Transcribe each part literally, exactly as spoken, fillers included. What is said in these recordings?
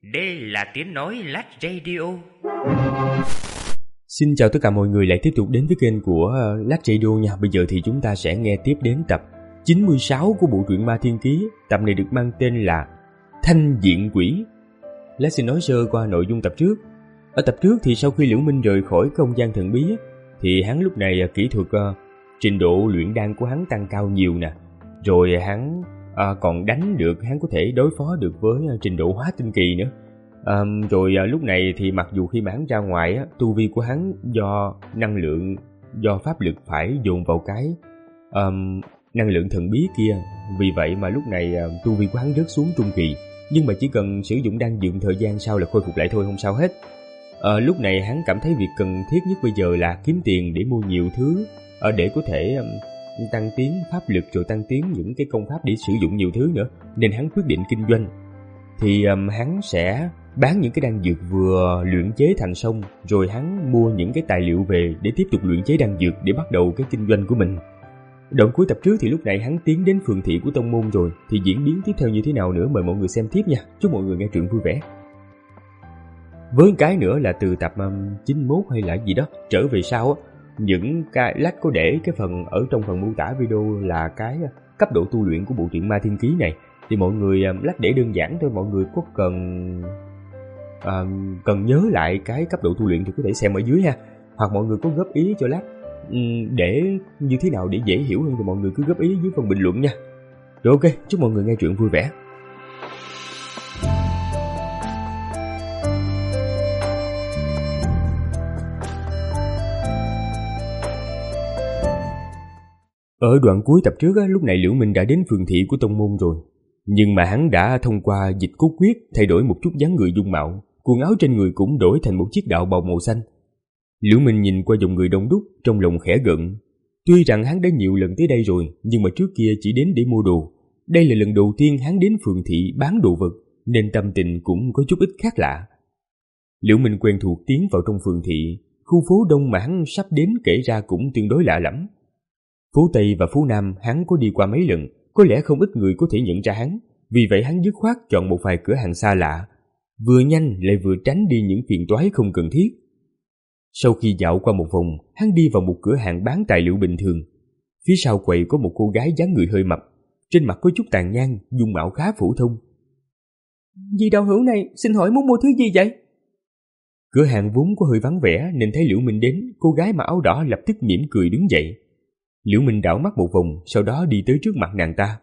Đây là tiếng nói Lát Radio. Xin chào tất cả mọi người lại tiếp tục đến với kênh của Lát Radio nha. Bây giờ thì chúng ta sẽ nghe tiếp đến tập chín mươi sáu của bộ truyện Ma Thiên Ký. Tập này được mang tên là Thanh Diện Quỷ. Lát xin nói sơ qua nội dung tập trước. Ở tập trước thì sau khi Liễu Minh rời khỏi không gian thần bí thì hắn lúc này kỹ thuật uh, trình độ luyện đan của hắn tăng cao nhiều nè. Rồi hắn uh, còn đánh được, hắn có thể đối phó được với uh, trình độ hóa tinh kỳ nữa. Um, rồi uh, lúc này thì mặc dù khi mà hắn ra ngoài á, tu vi của hắn do năng lượng, do pháp lực phải dồn vào cái um, năng lượng thần bí kia. Vì vậy mà lúc này uh, tu vi của hắn rớt xuống trung kỳ. Nhưng mà chỉ cần sử dụng đan dược thời gian sau là khôi phục lại thôi, không sao hết. uh, Lúc này hắn cảm thấy việc cần thiết nhất bây giờ là kiếm tiền để mua nhiều thứ uh, để có thể um, tăng tiến pháp lực, rồi tăng tiến những cái công pháp để sử dụng nhiều thứ nữa. Nên hắn quyết định kinh doanh. Thì um, hắn sẽ bán những cái đan dược vừa luyện chế thành xong, rồi hắn mua những cái tài liệu về để tiếp tục luyện chế đan dược để bắt đầu cái kinh doanh của mình. Đoạn cuối tập trước thì lúc này hắn tiến đến phường thị của tông môn rồi, thì diễn biến tiếp theo như thế nào nữa mời mọi người xem tiếp nha. Chúc mọi người nghe truyện vui vẻ. Với cái nữa là từ tập um, chín mươi mốt hay là gì đó trở về sau á, những cái Lát có để cái phần ở trong phần mô tả video là cái cấp độ tu luyện của bộ truyện Ma Thiên Ký này. Thì mọi người um, Lát để đơn giản thôi, mọi người có cần uh, cần nhớ lại cái cấp độ tu luyện thì có thể xem ở dưới ha. Hoặc mọi người có góp ý cho Lát um, để như thế nào để dễ hiểu hơn thì mọi người cứ góp ý dưới phần bình luận nha. Rồi ok, chúc mọi người nghe truyện vui vẻ. Ở đoạn cuối tập trước á, lúc này Liễu Minh đã đến phường thị của tông môn rồi. Nhưng mà hắn đã thông qua dịch cốt quyết thay đổi một chút dáng người dung mạo, quần áo trên người cũng đổi thành một chiếc đạo bào màu xanh. Liễu Minh nhìn qua dòng người đông đúc, trong lòng khẽ gượng. Tuy rằng hắn đã nhiều lần tới đây rồi, nhưng mà trước kia chỉ đến để mua đồ. Đây là lần đầu tiên hắn đến phường thị bán đồ vật, nên tâm tình cũng có chút ít khác lạ. Liễu Minh quen thuộc tiến vào trong phường thị, khu phố đông mà hắn sắp đến kể ra cũng tương đối lạ lẫm. Phố Tây và phố Nam hắn có đi qua mấy lần, có lẽ không ít người có thể nhận ra hắn, vì vậy hắn dứt khoát chọn một vài cửa hàng xa lạ, vừa nhanh lại vừa tránh đi những phiền toái không cần thiết. Sau khi dạo qua một vòng, hắn đi vào một cửa hàng bán tài liệu bình thường. Phía sau quầy có một cô gái dáng người hơi mập, trên mặt có chút tàn nhang, dung mạo khá phổ thông. Dì đạo hữu này, xin hỏi muốn mua thứ gì vậy? Cửa hàng vốn có hơi vắng vẻ nên thấy Liễu Minh đến, cô gái mặc áo đỏ lập tức mỉm cười đứng dậy. Liễu Minh đảo mắt một vòng, sau đó đi tới trước mặt nàng ta.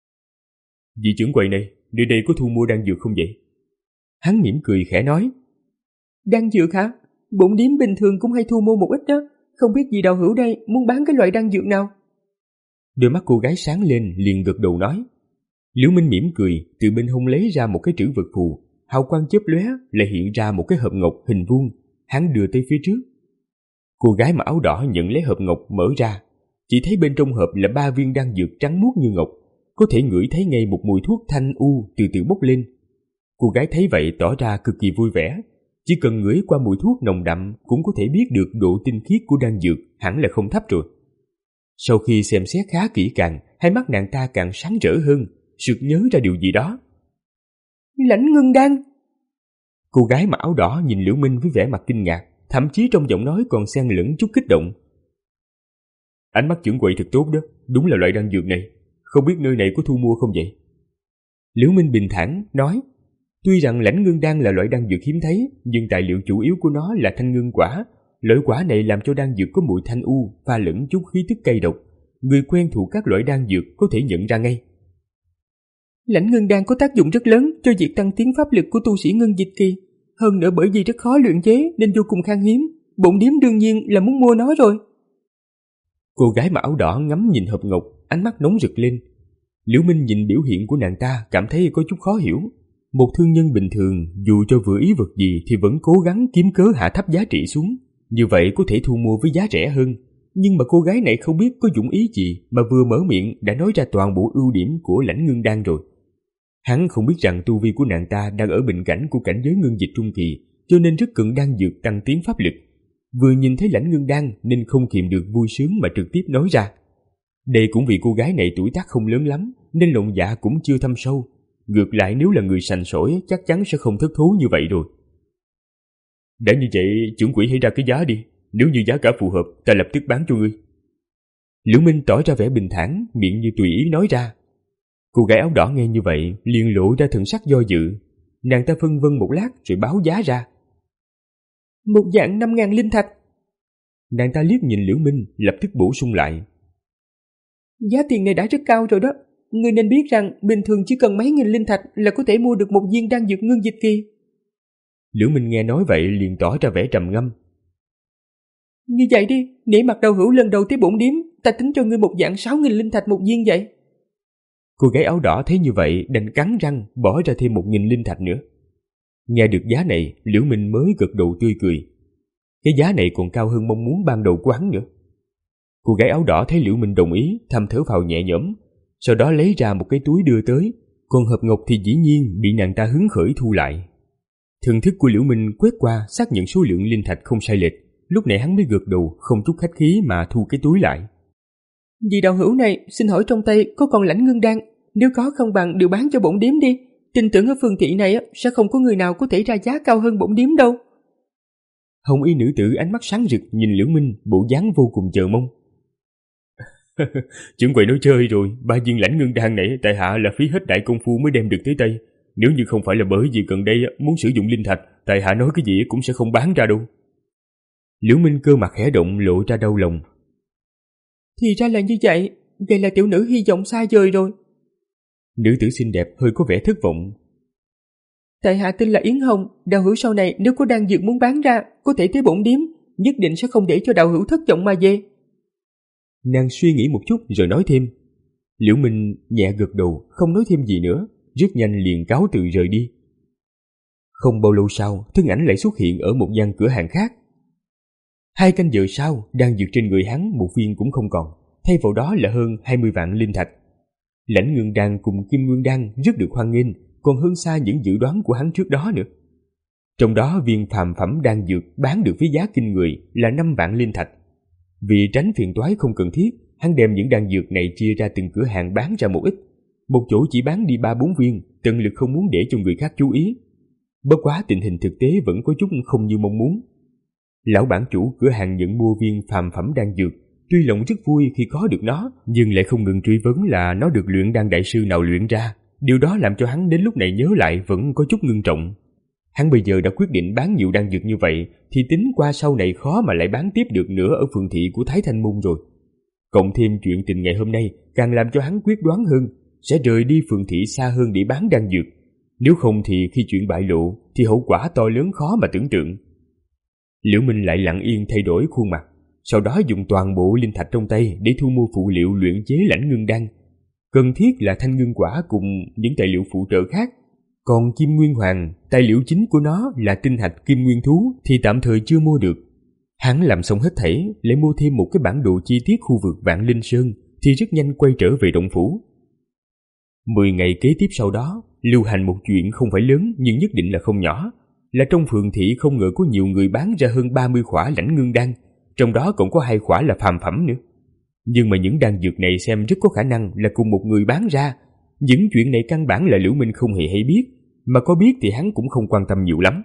Dì trưởng quầy này, nơi đây có thu mua đan dược không vậy? Hắn mỉm cười khẽ nói. Đan dược hả? Bổn điếm bình thường cũng hay thu mua một ít đó, không biết dì đạo hữu đây muốn bán cái loại đan dược nào? Đôi mắt cô gái sáng lên, liền gật đầu nói. Liễu Minh mỉm cười, từ bên hông lấy ra một cái trữ vật phù, hào quang chớp lóe lại hiện ra một cái hộp ngọc hình vuông, hắn đưa tới phía trước. Cô gái mặc áo đỏ nhận lấy hộp ngọc mở ra, chỉ thấy bên trong hộp là ba viên đan dược trắng muốt như ngọc, có thể ngửi thấy ngay một mùi thuốc thanh u từ từ bốc lên. Cô gái thấy vậy tỏ ra cực kỳ vui vẻ, chỉ cần ngửi qua mùi thuốc nồng đậm cũng có thể biết được độ tinh khiết của đan dược hẳn là không thấp rồi. Sau khi xem xét khá kỹ càng, hai mắt nàng ta càng sáng rỡ hơn, sực nhớ ra điều gì đó. Lãnh ngưng đan. Cô gái mặc áo đỏ nhìn Liễu Minh với vẻ mặt kinh ngạc, thậm chí trong giọng nói còn xen lẫn chút kích động. Ánh mắt trưởng quầy thật tốt đó, đúng là loại đan dược này, không biết nơi này có thu mua không vậy? Liễu Minh bình thản nói, tuy rằng lãnh ngưng đan là loại đan dược hiếm thấy, nhưng tài liệu chủ yếu của nó là thanh ngưng quả. Loại quả này làm cho đan dược có mùi thanh u, pha lẫn chút khí tức cay độc. Người quen thuộc các loại đan dược có thể nhận ra ngay. Lãnh ngưng đan có tác dụng rất lớn cho việc tăng tiến pháp lực của tu sĩ ngưng dịch kỳ. Hơn nữa bởi vì rất khó luyện chế nên vô cùng khan hiếm. Bổn điếm đương nhiên là muốn mua nó rồi. Cô gái mặc áo đỏ ngắm nhìn hộp ngọc, ánh mắt nóng rực lên. Liễu Minh nhìn biểu hiện của nàng ta cảm thấy có chút khó hiểu. Một thương nhân bình thường dù cho vừa ý vật gì thì vẫn cố gắng kiếm cớ hạ thấp giá trị xuống, như vậy có thể thu mua với giá rẻ hơn. Nhưng mà cô gái này không biết có dụng ý gì mà vừa mở miệng đã nói ra toàn bộ ưu điểm của lãnh ngưng đan rồi. Hắn không biết rằng tu vi của nàng ta đang ở bình cảnh của cảnh giới ngưng dịch trung kỳ, cho nên rất cần đan dược tăng tiến pháp lực. Vừa nhìn thấy lãnh ngưng đan nên không kiềm được vui sướng mà trực tiếp nói ra. Đây cũng vì cô gái này tuổi tác không lớn lắm nên lòng dạ cũng chưa thâm sâu, Ngược lại nếu là người sành sỏi chắc chắn sẽ không thất thú như vậy rồi. Đã như vậy, trưởng quỹ hãy ra cái giá đi. Nếu như giá cả phù hợp, ta lập tức bán cho ngươi. Liễu Minh tỏ ra vẻ bình thản, miệng như tùy ý nói ra. Cô gái áo đỏ nghe như vậy, liền lộ ra thần sắc do dự. Nàng ta phân vân một lát rồi báo giá ra. Một vạn năm ngàn linh thạch. Nàng ta liếc nhìn Liễu Minh, lập tức bổ sung lại. Giá tiền này đã rất cao rồi đó. Ngươi nên biết rằng bình thường chỉ cần mấy nghìn linh thạch là có thể mua được một viên đan dược ngưng dịch kỳ. Liễu Minh nghe nói vậy liền tỏ ra vẻ trầm ngâm. Như vậy đi, nể mặt Đào Hữu lần đầu tới bổn điếm, ta tính cho ngươi một vạn sáu nghìn linh thạch một viên vậy. Cô gái áo đỏ thấy như vậy đành cắn răng bỏ ra thêm một nghìn linh thạch nữa. Nghe được giá này, Liễu Minh mới gật đầu tươi cười. Cái giá này còn cao hơn mong muốn ban đầu của hắn nữa. Cô gái áo đỏ thấy Liễu Minh đồng ý, thầm thở phào nhẹ nhõm, sau đó lấy ra một cái túi đưa tới, còn hộp ngọc thì dĩ nhiên bị nàng ta hứng khởi thu lại. Thần thức của Liễu Minh quét qua xác nhận số lượng linh thạch không sai lệch, lúc này hắn mới gật đầu không chút khách khí mà thu cái túi lại. Vì Đạo Hữu này, xin hỏi trong tay có còn lãnh ngưng đan, nếu có không bằng đều bán cho bổn điếm đi, tin tưởng ở phường thị này sẽ không có người nào có thể ra giá cao hơn bổn điếm đâu. Hồng y nữ tử ánh mắt sáng rực nhìn Liễu Minh, bộ dáng vô cùng chờ mong. Trưởng quầy nói chơi rồi, ba viên lãnh ngưng đan này tại hạ là phí hết đại công phu mới đem được tới tay. Nếu như không phải là bởi vì gần đây muốn sử dụng linh thạch, tại hạ nói cái gì cũng sẽ không bán ra đâu. Liễu Minh cơ mặt khẽ động lộ ra đau lòng. Thì ra là như vậy, vậy là tiểu nữ hy vọng xa vời rồi. Nữ tử xinh đẹp hơi có vẻ thất vọng. Tại hạ tên là Yến Hồng, Đạo Hữu sau này nếu có đan dược muốn bán ra, có thể tới bổn điếm, nhất định sẽ không để cho Đạo Hữu thất vọng mà về. Nàng suy nghĩ một chút rồi nói thêm. Liễu Minh nhẹ gật đầu, không nói thêm gì nữa, rất nhanh liền cáo từ rời đi. Không bao lâu sau, thân ảnh lại xuất hiện ở một gian cửa hàng khác. Hai canh giờ sau, đan dược trên người hắn một viên cũng không còn, thay vào đó là hơn hai mươi vạn linh thạch. Lãnh ngưng đan cùng kim nguyên đan rất được hoan nghênh, còn hơn xa những dự đoán của hắn trước đó nữa. Trong đó viên phàm phẩm đan dược bán được với giá kinh người là năm vạn linh thạch. Vì tránh phiền toái không cần thiết, hắn đem những đan dược này chia ra từng cửa hàng bán ra một ít. Một chỗ chỉ bán đi ba bốn viên, tận lực không muốn để cho người khác chú ý. Bất quá tình hình thực tế vẫn có chút không như mong muốn. Lão bản chủ cửa hàng nhận mua viên phàm phẩm đan dược, tuy lòng rất vui khi có được nó, nhưng lại không ngừng truy vấn là nó được luyện đan đại sư nào luyện ra. Điều đó làm cho hắn đến lúc này nhớ lại vẫn có chút ngưng trọng. Hắn bây giờ đã quyết định bán nhiều đan dược như vậy, thì tính qua sau này khó mà lại bán tiếp được nữa ở phường thị của Thái Thanh Môn rồi. Cộng thêm chuyện tình ngày hôm nay càng làm cho hắn quyết đoán hơn, sẽ rời đi phường thị xa hơn để bán đan dược. Nếu không thì khi chuyện bại lộ thì hậu quả to lớn khó mà tưởng tượng. Liễu Minh lại lặng yên thay đổi khuôn mặt, sau đó dùng toàn bộ linh thạch trong tay để thu mua phụ liệu luyện chế lãnh ngưng đan. Cần thiết là thanh ngưng quả cùng những tài liệu phụ trợ khác. Còn kim nguyên hoàng, tài liệu chính của nó là tinh hạch kim nguyên thú thì tạm thời chưa mua được. Hắn làm xong hết thảy, lại mua thêm một cái bản đồ chi tiết khu vực Vạn Linh Sơn thì rất nhanh quay trở về động phủ. Mười ngày kế tiếp sau đó, lưu hành một chuyện không phải lớn nhưng nhất định là không nhỏ, là trong phường thị không ngờ có nhiều người bán ra hơn ba mươi khỏa lãnh ngưng đan, trong đó còn có hai khỏa là phàm phẩm nữa. Nhưng mà những đan dược này xem rất có khả năng là cùng một người bán ra. Những chuyện này căn bản là Liễu Minh không hề hay biết, mà có biết thì hắn cũng không quan tâm nhiều lắm.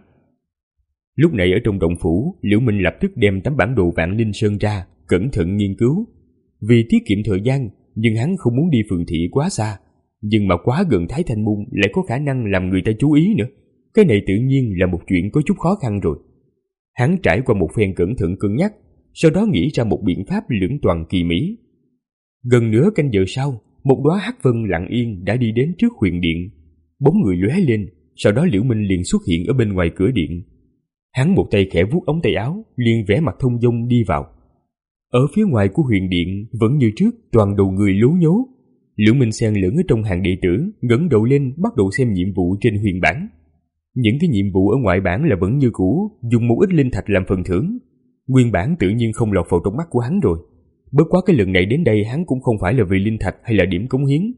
Lúc này ở trong động phủ, Liễu Minh lập tức đem tấm bản đồ Vạn Linh Sơn ra, cẩn thận nghiên cứu. Vì tiết kiệm thời gian, nhưng hắn không muốn đi phường thị quá xa, nhưng mà quá gần Thái Thanh Môn lại có khả năng làm người ta chú ý nữa. Cái này tự nhiên là một chuyện có chút khó khăn rồi. Hắn trải qua một phen cẩn thận cân nhắc, sau đó nghĩ ra một biện pháp lưỡng toàn kỳ mỹ. Gần nửa canh giờ sau, một đóa hắc vân lặng yên đã đi đến trước huyền điện. Bóng người lóe lên, sau đó Liễu Minh liền xuất hiện ở bên ngoài cửa điện. Hắn một tay khẽ vuốt ống tay áo, liền vẽ mặt thông dong đi vào. Ở phía ngoài của huyền điện vẫn như trước, toàn đầu người lố nhố. Liễu Minh xen lẫn ở trong hàng đệ tử, ngẩng đầu lên bắt đầu xem nhiệm vụ trên huyền bảng. Những cái nhiệm vụ ở ngoại bảng là vẫn như cũ, dùng một ít linh thạch làm phần thưởng. Nguyên bản tự nhiên không lọt vào trong mắt của hắn rồi. Bất quá cái lần này đến đây hắn cũng không phải là vì linh thạch hay là điểm cống hiến.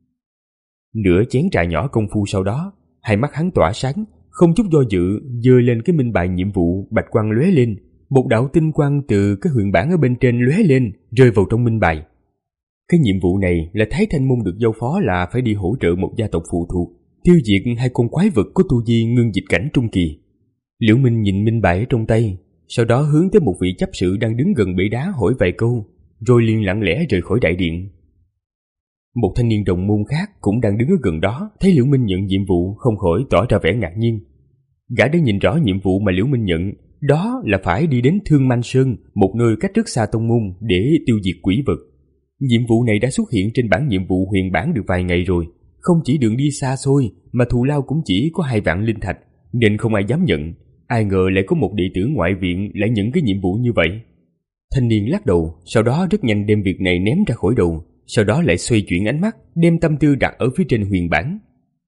Nửa chén trà nhỏ công phu sau đó, hai mắt hắn tỏa sáng, không chút do dự giơ lên cái minh bài nhiệm vụ, bạch quang lóe lên, một đạo tinh quang từ cái huyền bảng ở bên trên lóe lên, rơi vào trong minh bài. Cái nhiệm vụ này là Thái Thanh Môn được giao phó là phải đi hỗ trợ một gia tộc phụ thuộc, tiêu diệt hai con quái vật có tu vi ngưng dịch cảnh trung kỳ. Liễu Minh nhìn minh bài ở trong tay, sau đó hướng tới một vị chấp sự đang đứng gần bể đá hỏi vài câu, rồi liền lặng lẽ rời khỏi đại điện. Một thanh niên đồng môn khác cũng đang đứng ở gần đó, thấy Liễu Minh nhận nhiệm vụ không khỏi tỏ ra vẻ ngạc nhiên. Gã đã nhìn rõ nhiệm vụ mà Liễu Minh nhận, đó là phải đi đến Thương Manh Sơn, một nơi cách rất xa tông môn, để tiêu diệt quỷ vật. Nhiệm vụ này đã xuất hiện trên bảng nhiệm vụ huyền bản được vài ngày rồi, không chỉ đường đi xa xôi mà thù lao cũng chỉ có hai vạn linh thạch, nên không ai dám nhận. Ai ngờ lại có một đệ tử ngoại viện lại nhận cái nhiệm vụ như vậy. Thanh niên lắc đầu, sau đó rất nhanh đem việc này ném ra khỏi đầu, sau đó lại xoay chuyển ánh mắt, đem tâm tư đặt ở phía trên huyền bản.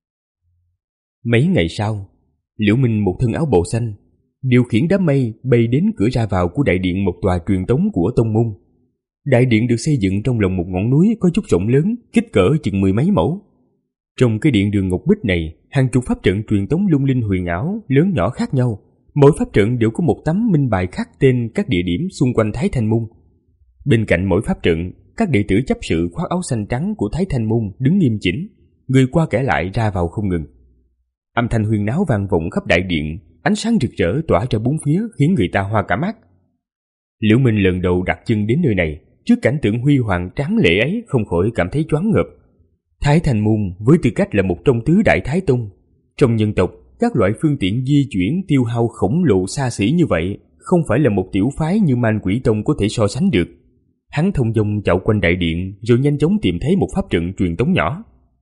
Mấy ngày sau, Liễu Minh một thân áo bào xanh, điều khiển đám mây bay đến cửa ra vào của đại điện một tòa truyền tống của tông môn. Đại điện được xây dựng trong lòng một ngọn núi có chút rộng lớn, kích cỡ chừng mười mấy mẫu. Trong cái điện đường ngọc bích này, hàng chục pháp trận truyền tống lung linh huyền ảo, lớn nhỏ khác nhau. Mỗi pháp trận đều có một tấm minh bài khắc tên các địa điểm xung quanh Thái Thanh Môn. Bên cạnh mỗi pháp trận, các đệ tử chấp sự khoác áo xanh trắng của Thái Thanh Môn đứng nghiêm chỉnh, người qua kẻ lại ra vào không ngừng. Âm thanh huyền náo vang vọng khắp đại điện, ánh sáng rực rỡ tỏa ra bốn phía khiến người ta hoa cả mắt. Liễu Minh lần đầu đặt chân đến nơi này, trước cảnh tượng huy hoàng tráng lệ ấy không khỏi cảm thấy choáng ngợp. Thái Thanh Môn với tư cách là một trong tứ đại Thái Tông, trong nhân tộc, các loại phương tiện di chuyển tiêu hao khổng lồ xa xỉ như vậy không phải là một tiểu phái như Man Quỷ Tông có thể so sánh được. Hắn thông dong dạo quanh đại điện rồi nhanh chóng tìm thấy một pháp trận truyền tống nhỏ.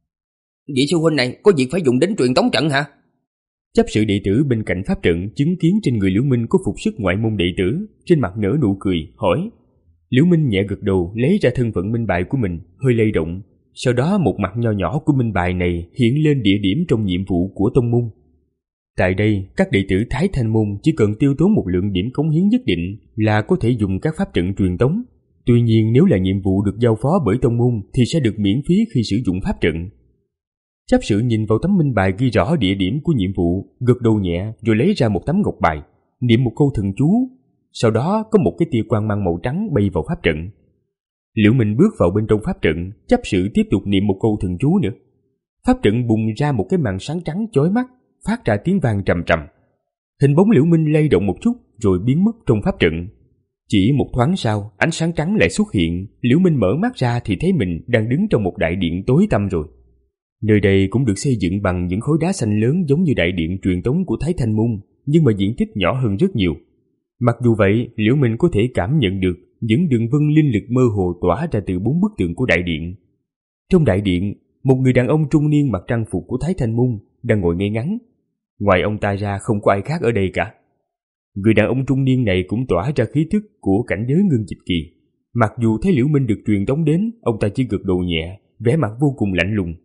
Vị sư huynh này có việc phải dùng đến truyền tống trận hả? Chấp sự đệ tử bên cạnh pháp trận chứng kiến trên người Liễu Minh có phục sức ngoại môn đệ tử, trên mặt nở nụ cười, hỏi. Liễu Minh nhẹ gật đầu, lấy ra thân phận minh bài của mình, hơi lay động. Sau đó một mặt nho nhỏ của minh bài này hiện lên địa điểm trong nhiệm vụ của tông môn. Tại đây, các đệ tử Thái Thanh Môn chỉ cần tiêu tốn một lượng điểm cống hiến nhất định là có thể dùng các pháp trận truyền tống. Tuy nhiên nếu là nhiệm vụ được giao phó bởi tông môn thì sẽ được miễn phí khi sử dụng pháp trận. Chấp sự nhìn vào tấm minh bài ghi rõ địa điểm của nhiệm vụ, gật đầu nhẹ rồi lấy ra một tấm ngọc bài, niệm một câu thần chú. Sau đó có một cái tia quang mang màu trắng bay vào pháp trận. Liễu Minh bước vào bên trong pháp trận, chấp sự tiếp tục niệm một câu thần chú nữa. Pháp trận bùng ra một cái màn sáng trắng chói mắt, phát ra tiếng vang trầm trầm. Hình bóng Liễu Minh lay động một chút rồi biến mất trong pháp trận. Chỉ một thoáng sau, ánh sáng trắng lại xuất hiện, Liễu Minh mở mắt ra thì thấy mình đang đứng trong một đại điện tối tăm rồi. Nơi đây cũng được xây dựng bằng những khối đá xanh lớn giống như đại điện truyền tống của Thái Thanh Môn, nhưng mà diện tích nhỏ hơn rất nhiều. Mặc dù vậy, Liễu Minh có thể cảm nhận được những đường vân linh lực mơ hồ tỏa ra từ bốn bức tường của đại điện. Trong đại điện, một người đàn ông trung niên mặc trang phục của Thái Thanh Môn đang ngồi ngay ngắn. Ngoài ông ta ra không có ai khác ở đây cả. Người đàn ông trung niên này cũng tỏa ra khí tức của cảnh giới ngưng dịch kỳ. Mặc dù thấy Liễu Minh được truyền tống đến, ông ta chỉ gật đầu nhẹ, vẻ mặt vô cùng lạnh lùng.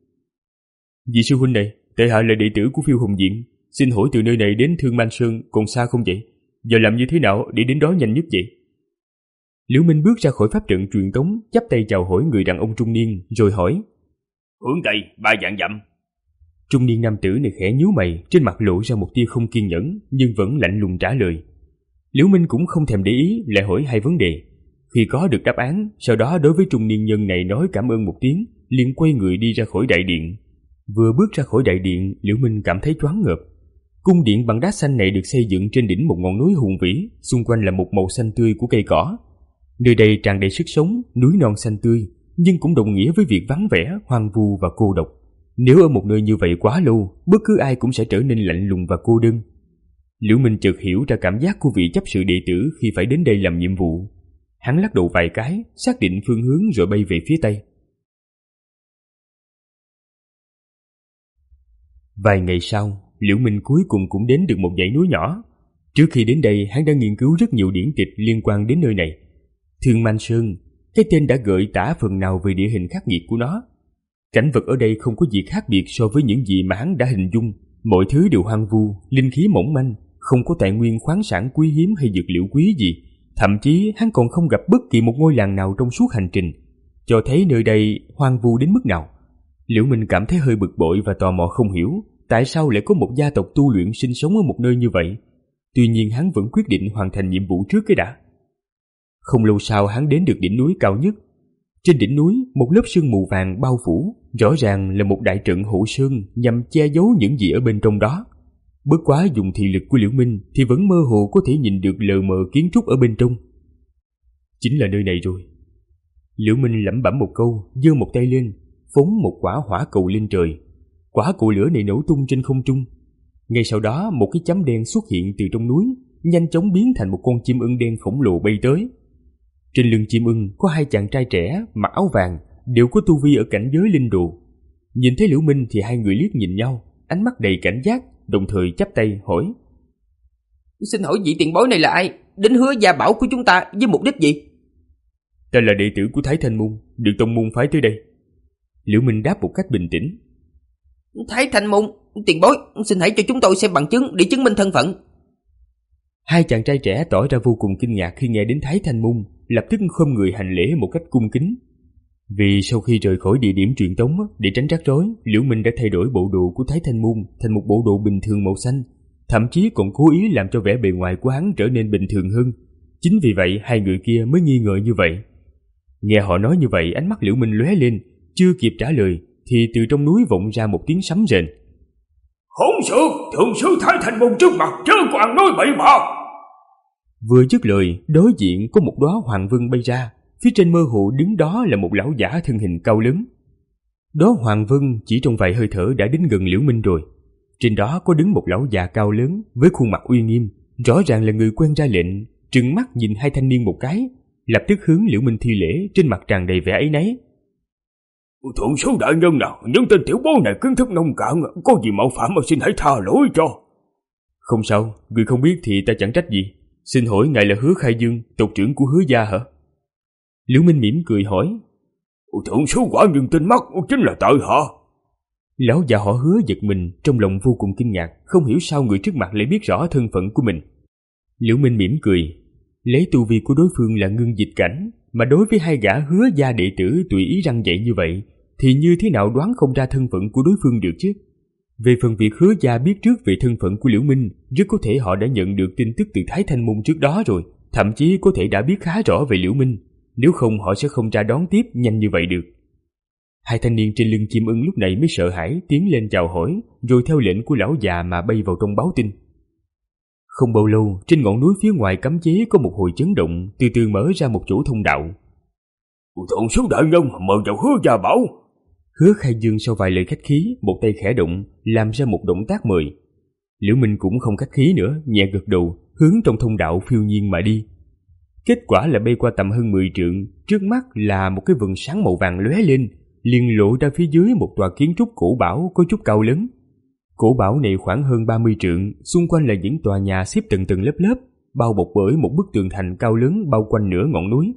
Vị sư huynh này, tại hạ là đệ tử của Phiêu Hồng Viện, xin hỏi từ nơi này đến Thương Man Sơn còn xa không vậy? Giờ làm như thế nào để đến đó nhanh nhất vậy? Liễu Minh bước ra khỏi pháp trận truyền tống, chắp tay chào hỏi người đàn ông trung niên, rồi hỏi. Hướng Tây, ba vạn dặm. Trung niên nam tử này khẽ nhíu mày, trên mặt lộ ra một tia không kiên nhẫn, nhưng vẫn lạnh lùng trả lời. Liễu Minh cũng không thèm để ý, lại hỏi hai vấn đề. Khi có được đáp án, sau đó đối với trung niên nhân này nói cảm ơn một tiếng, liền quay người đi ra khỏi đại điện. Vừa bước ra khỏi đại điện, Liễu Minh cảm thấy choáng ngợp. Cung điện bằng đá xanh này được xây dựng trên đỉnh một ngọn núi hùng vĩ, xung quanh là một màu xanh tươi của cây cỏ. Nơi đây tràn đầy sức sống, núi non xanh tươi, nhưng cũng đồng nghĩa với việc vắng vẻ, hoang vu và cô độc. Nếu ở một nơi như vậy quá lâu, bất cứ ai cũng sẽ trở nên lạnh lùng và cô đơn. Liễu Minh chợt hiểu ra cảm giác của vị chấp sự đệ tử khi phải đến đây làm nhiệm vụ. Hắn lắc đầu vài cái, xác định phương hướng rồi bay về phía tây. Vài ngày sau, Liễu Minh cuối cùng cũng đến được một dãy núi nhỏ. Trước khi đến đây, hắn đã nghiên cứu rất nhiều điển tịch liên quan đến nơi này. Thương Man Sơn, cái tên đã gợi tả phần nào về địa hình khắc nghiệt của nó. Cảnh vật ở đây không có gì khác biệt so với những gì mà hắn đã hình dung. Mọi thứ đều hoang vu, linh khí mỏng manh, không có tài nguyên khoáng sản quý hiếm hay dược liệu quý gì. Thậm chí hắn còn không gặp bất kỳ một ngôi làng nào trong suốt hành trình, cho thấy nơi đây hoang vu đến mức nào. Liễu Minh cảm thấy hơi bực bội và tò mò không hiểu tại sao lại có một gia tộc tu luyện sinh sống ở một nơi như vậy. Tuy nhiên hắn vẫn quyết định hoàn thành nhiệm vụ trước cái đã. Không lâu sau hắn đến được đỉnh núi cao nhất. Trên đỉnh núi, một lớp sương mù vàng bao phủ, rõ ràng là một đại trận hộ sơn nhằm che giấu những gì ở bên trong đó. Bất quá dùng thị lực của Liễu Minh thì vẫn mơ hồ có thể nhìn được lờ mờ kiến trúc ở bên trong. Chính là nơi này rồi. Liễu Minh lẩm bẩm một câu, giơ một tay lên, phóng một quả hỏa cầu lên trời. Quả cầu lửa này nổ tung trên không trung. Ngay sau đó một cái chấm đen xuất hiện từ trong núi, nhanh chóng biến thành một con chim ưng đen khổng lồ bay tới. Trên lưng chim ưng có hai chàng trai trẻ mặc áo vàng, đều có tu vi ở cảnh giới linh đồ. Nhìn thấy Liễu Minh thì hai người liếc nhìn nhau, ánh mắt đầy cảnh giác, đồng thời chắp tay hỏi: Xin hỏi vị tiền bối này là ai? Đến Hứa Gia Bảo của chúng ta với mục đích gì? Ta là đệ tử của Thái Thanh Môn, được tông môn phái tới đây. Liễu Minh đáp một cách bình tĩnh. Thái Thanh Môn, tiền bối, xin hãy cho chúng tôi xem bằng chứng để chứng minh thân phận. Hai chàng trai trẻ tỏ ra vô cùng kinh ngạc khi nghe đến Thái Thanh Môn, lập tức khom người hành lễ một cách cung kính. Vì sau khi rời khỏi địa điểm truyền tống để tránh rắc rối, Liễu Minh đã thay đổi bộ đồ của Thái Thanh Môn thành một bộ đồ bình thường màu xanh, thậm chí còn cố ý làm cho vẻ bề ngoài của hắn trở nên bình thường hơn. Chính vì vậy hai người kia mới nghi ngờ như vậy. Nghe họ nói như vậy, ánh mắt Liễu Minh lóe lên, chưa kịp trả lời thì từ trong núi vọng ra một tiếng sấm rền. Hỗn xược, thượng sư Thái Thanh Môn trước mặt chớ có ăn nói bậy bạ. Vừa dứt lời, đối diện có một đóa hoàng vân bay ra, phía trên mơ hồ đứng đó là một lão giả thân hình cao lớn. Đóa hoàng vân chỉ trong vài hơi thở đã đến gần Liễu Minh rồi. Trên đó có đứng một lão già cao lớn với khuôn mặt uy nghiêm, rõ ràng là người quen ra lệnh, trừng mắt nhìn hai thanh niên một cái, lập tức hướng Liễu Minh thi lễ, trên mặt tràn đầy vẻ áy náy. Thượng sư đại nhân nào, những tên tiểu bối này kiến thức nông cạn, có gì mạo phạm mà xin hãy tha lỗi cho. Không sao, người không biết thì ta chẳng trách gì. Xin hỏi ngài là Hứa Khai Dương, tộc trưởng của Hứa gia hả? Liễu Minh mỉm cười hỏi. Thượng sư quả nhiên tinh mắt, chính là tại hạ. Lão già họ Hứa giật mình, trong lòng vô cùng kinh ngạc, không hiểu sao người trước mặt lại biết rõ thân phận của mình. Liễu Minh mỉm cười, lấy tu vi của đối phương là ngưng dịch cảnh, mà đối với hai gã Hứa gia đệ tử tùy ý răng dạy như vậy, thì như thế nào đoán không ra thân phận của đối phương được chứ? Về phần việc Hứa gia biết trước về thân phận của Liễu Minh, rất có thể họ đã nhận được tin tức từ Thái Thanh Môn trước đó rồi, thậm chí có thể đã biết khá rõ về Liễu Minh, nếu không họ sẽ không ra đón tiếp nhanh như vậy được. Hai thanh niên trên lưng chim ưng lúc này mới sợ hãi tiến lên chào hỏi, rồi theo lệnh của lão già mà bay vào trong báo tin. Không bao lâu, trên ngọn núi phía ngoài cấm chế có một hồi chấn động, từ từ mở ra một chỗ thông đạo. Thượng sư đại nhân mời vào Hứa Gia Bảo. Hứa Khai Dương sau vài lời khách khí, một tay khẽ động, làm ra một động tác mời. Liễu Minh cũng không khách khí nữa, nhẹ gật đầu, hướng trong thông đạo phiêu nhiên mà đi. Kết quả là bay qua tầm hơn mười trượng, trước mắt là một cái vầng sáng màu vàng lóe lên, liền lộ ra phía dưới một tòa kiến trúc cổ bảo có chút cao lớn. Cổ bảo này khoảng hơn ba mươi trượng, xung quanh là những tòa nhà xếp tầng tầng lớp lớp, bao bọc bởi một bức tường thành cao lớn bao quanh nửa ngọn núi.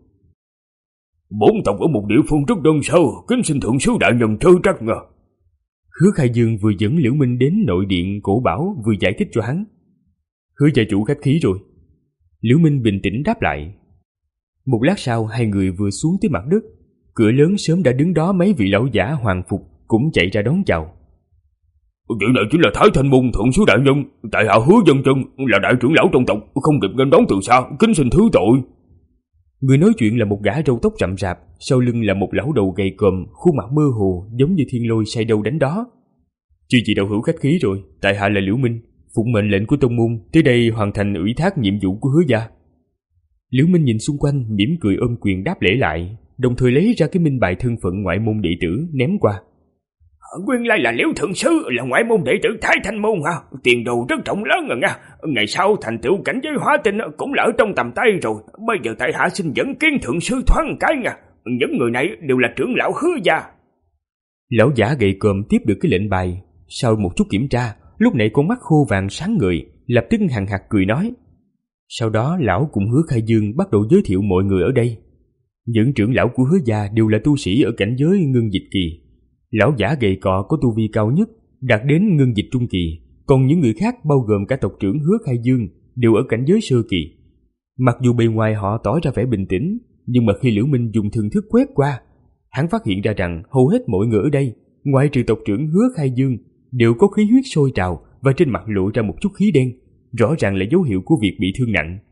Bốn tộc ở một địa phương rất đơn sơ, kính xin thượng sư đại nhân chớ trách ngờ. Hứa Khai Dương vừa dẫn Liễu Minh đến nội điện cổ bảo, vừa giải thích cho hắn. Hứa gia chủ khách khí rồi. Liễu Minh bình tĩnh đáp lại. Một lát sau, hai người vừa xuống tới mặt đất, cửa lớn sớm đã đứng đó mấy vị lão giả hoàng phục cũng chạy ra đón chào. Vị này chính là Thái Thanh Môn thượng sư đại nhân, tại hạ Hứa Dân Chân, là đại trưởng lão trong tộc, không kịp nghênh đón từ xa, kính xin thứ tội. Người nói chuyện là một gã râu tóc rậm rạp, sau lưng là một lão đầu gầy còm, khuôn mặt mơ hồ giống như thiên lôi say đâu đánh đó. Chưa gì đạo hữu khách khí rồi, tại hạ là Liễu Minh, phụng mệnh lệnh của tông môn tới đây hoàn thành ủy thác nhiệm vụ của Hứa gia. Liễu Minh nhìn xung quanh, mỉm cười ôm quyền đáp lễ lại, đồng thời lấy ra cái minh bài thân phận ngoại môn đệ tử ném qua. Nguyên lai là Liễu thượng sư, là ngoại môn đệ tử Thái Thanh Môn hả? Tiền đồ rất rộng lớn rồi nha. Ngày sau thành tựu cảnh giới hóa tinh cũng là ở trong tầm tay rồi. Bây giờ tại hạ xin dẫn kiến thượng sư thoáng cái nha. Những người này đều là trưởng lão Hứa gia. Lão giả gầy còm tiếp được cái lệnh bài, sau một chút kiểm tra, lúc này con mắt khô vàng sáng ngời, lập tức hằng hặc cười nói. Sau đó lão cùng Hứa Khai Dương bắt đầu giới thiệu mọi người ở đây. Những trưởng lão của Hứa gia đều là tu sĩ ở cảnh giới ngưng dịch kỳ. Lão giả gầy cò có tu vi cao nhất, đạt đến ngưng dịch trung kỳ, còn những người khác bao gồm cả tộc trưởng Hứa Khai Dương đều ở cảnh giới sơ kỳ. Mặc dù bề ngoài họ tỏ ra vẻ bình tĩnh, nhưng mà khi Liễu Minh dùng thần thức quét qua, hắn phát hiện ra rằng hầu hết mọi người ở đây, ngoại trừ tộc trưởng Hứa Khai Dương, đều có khí huyết sôi trào và trên mặt lộ ra một chút khí đen, rõ ràng là dấu hiệu của việc bị thương nặng.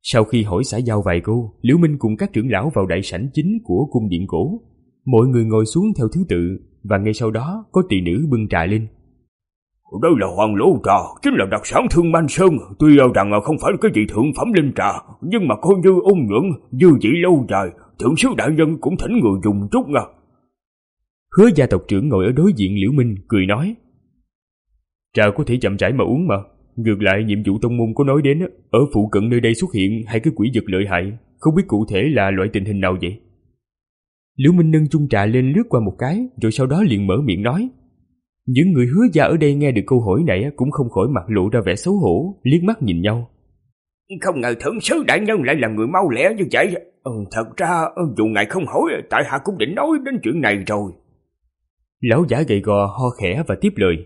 Sau khi hỏi xã giao vài câu, Liễu Minh cùng các trưởng lão vào đại sảnh chính của cung điện cổ. Mọi người ngồi xuống theo thứ tự, và ngay sau đó có tỳ nữ bưng trà lên. Đây là hoàng lỗ trà, chính là đặc sản Thương Man Sơn. Tuy rằng không phải cái gì thượng phẩm linh trà, nhưng mà coi như ôn nhuận, dư vị lâu dài, thượng sứ đại nhân cũng thỉnh người dùng chút nha. Hứa gia tộc trưởng ngồi ở đối diện Liễu Minh, cười nói. Trà có thể chậm rãi mà uống mà. Ngược lại nhiệm vụ tông môn có nói đến, ở phụ cận nơi đây xuất hiện hai cái quỷ vật lợi hại, không biết cụ thể là loại tình hình nào vậy. Liễu Minh nâng chung trà lên lướt qua một cái, rồi sau đó liền mở miệng nói. Những người Hứa gia ở đây nghe được câu hỏi này cũng không khỏi mặt lộ ra vẻ xấu hổ, liếc mắt nhìn nhau. Không ngờ thượng sứ đại nhân lại là người mau lẹ như vậy. Ừ, thật ra dù ngài không hỏi, tại hạ cũng định nói đến chuyện này rồi. Lão giả gầy gò ho khẽ và tiếp lời.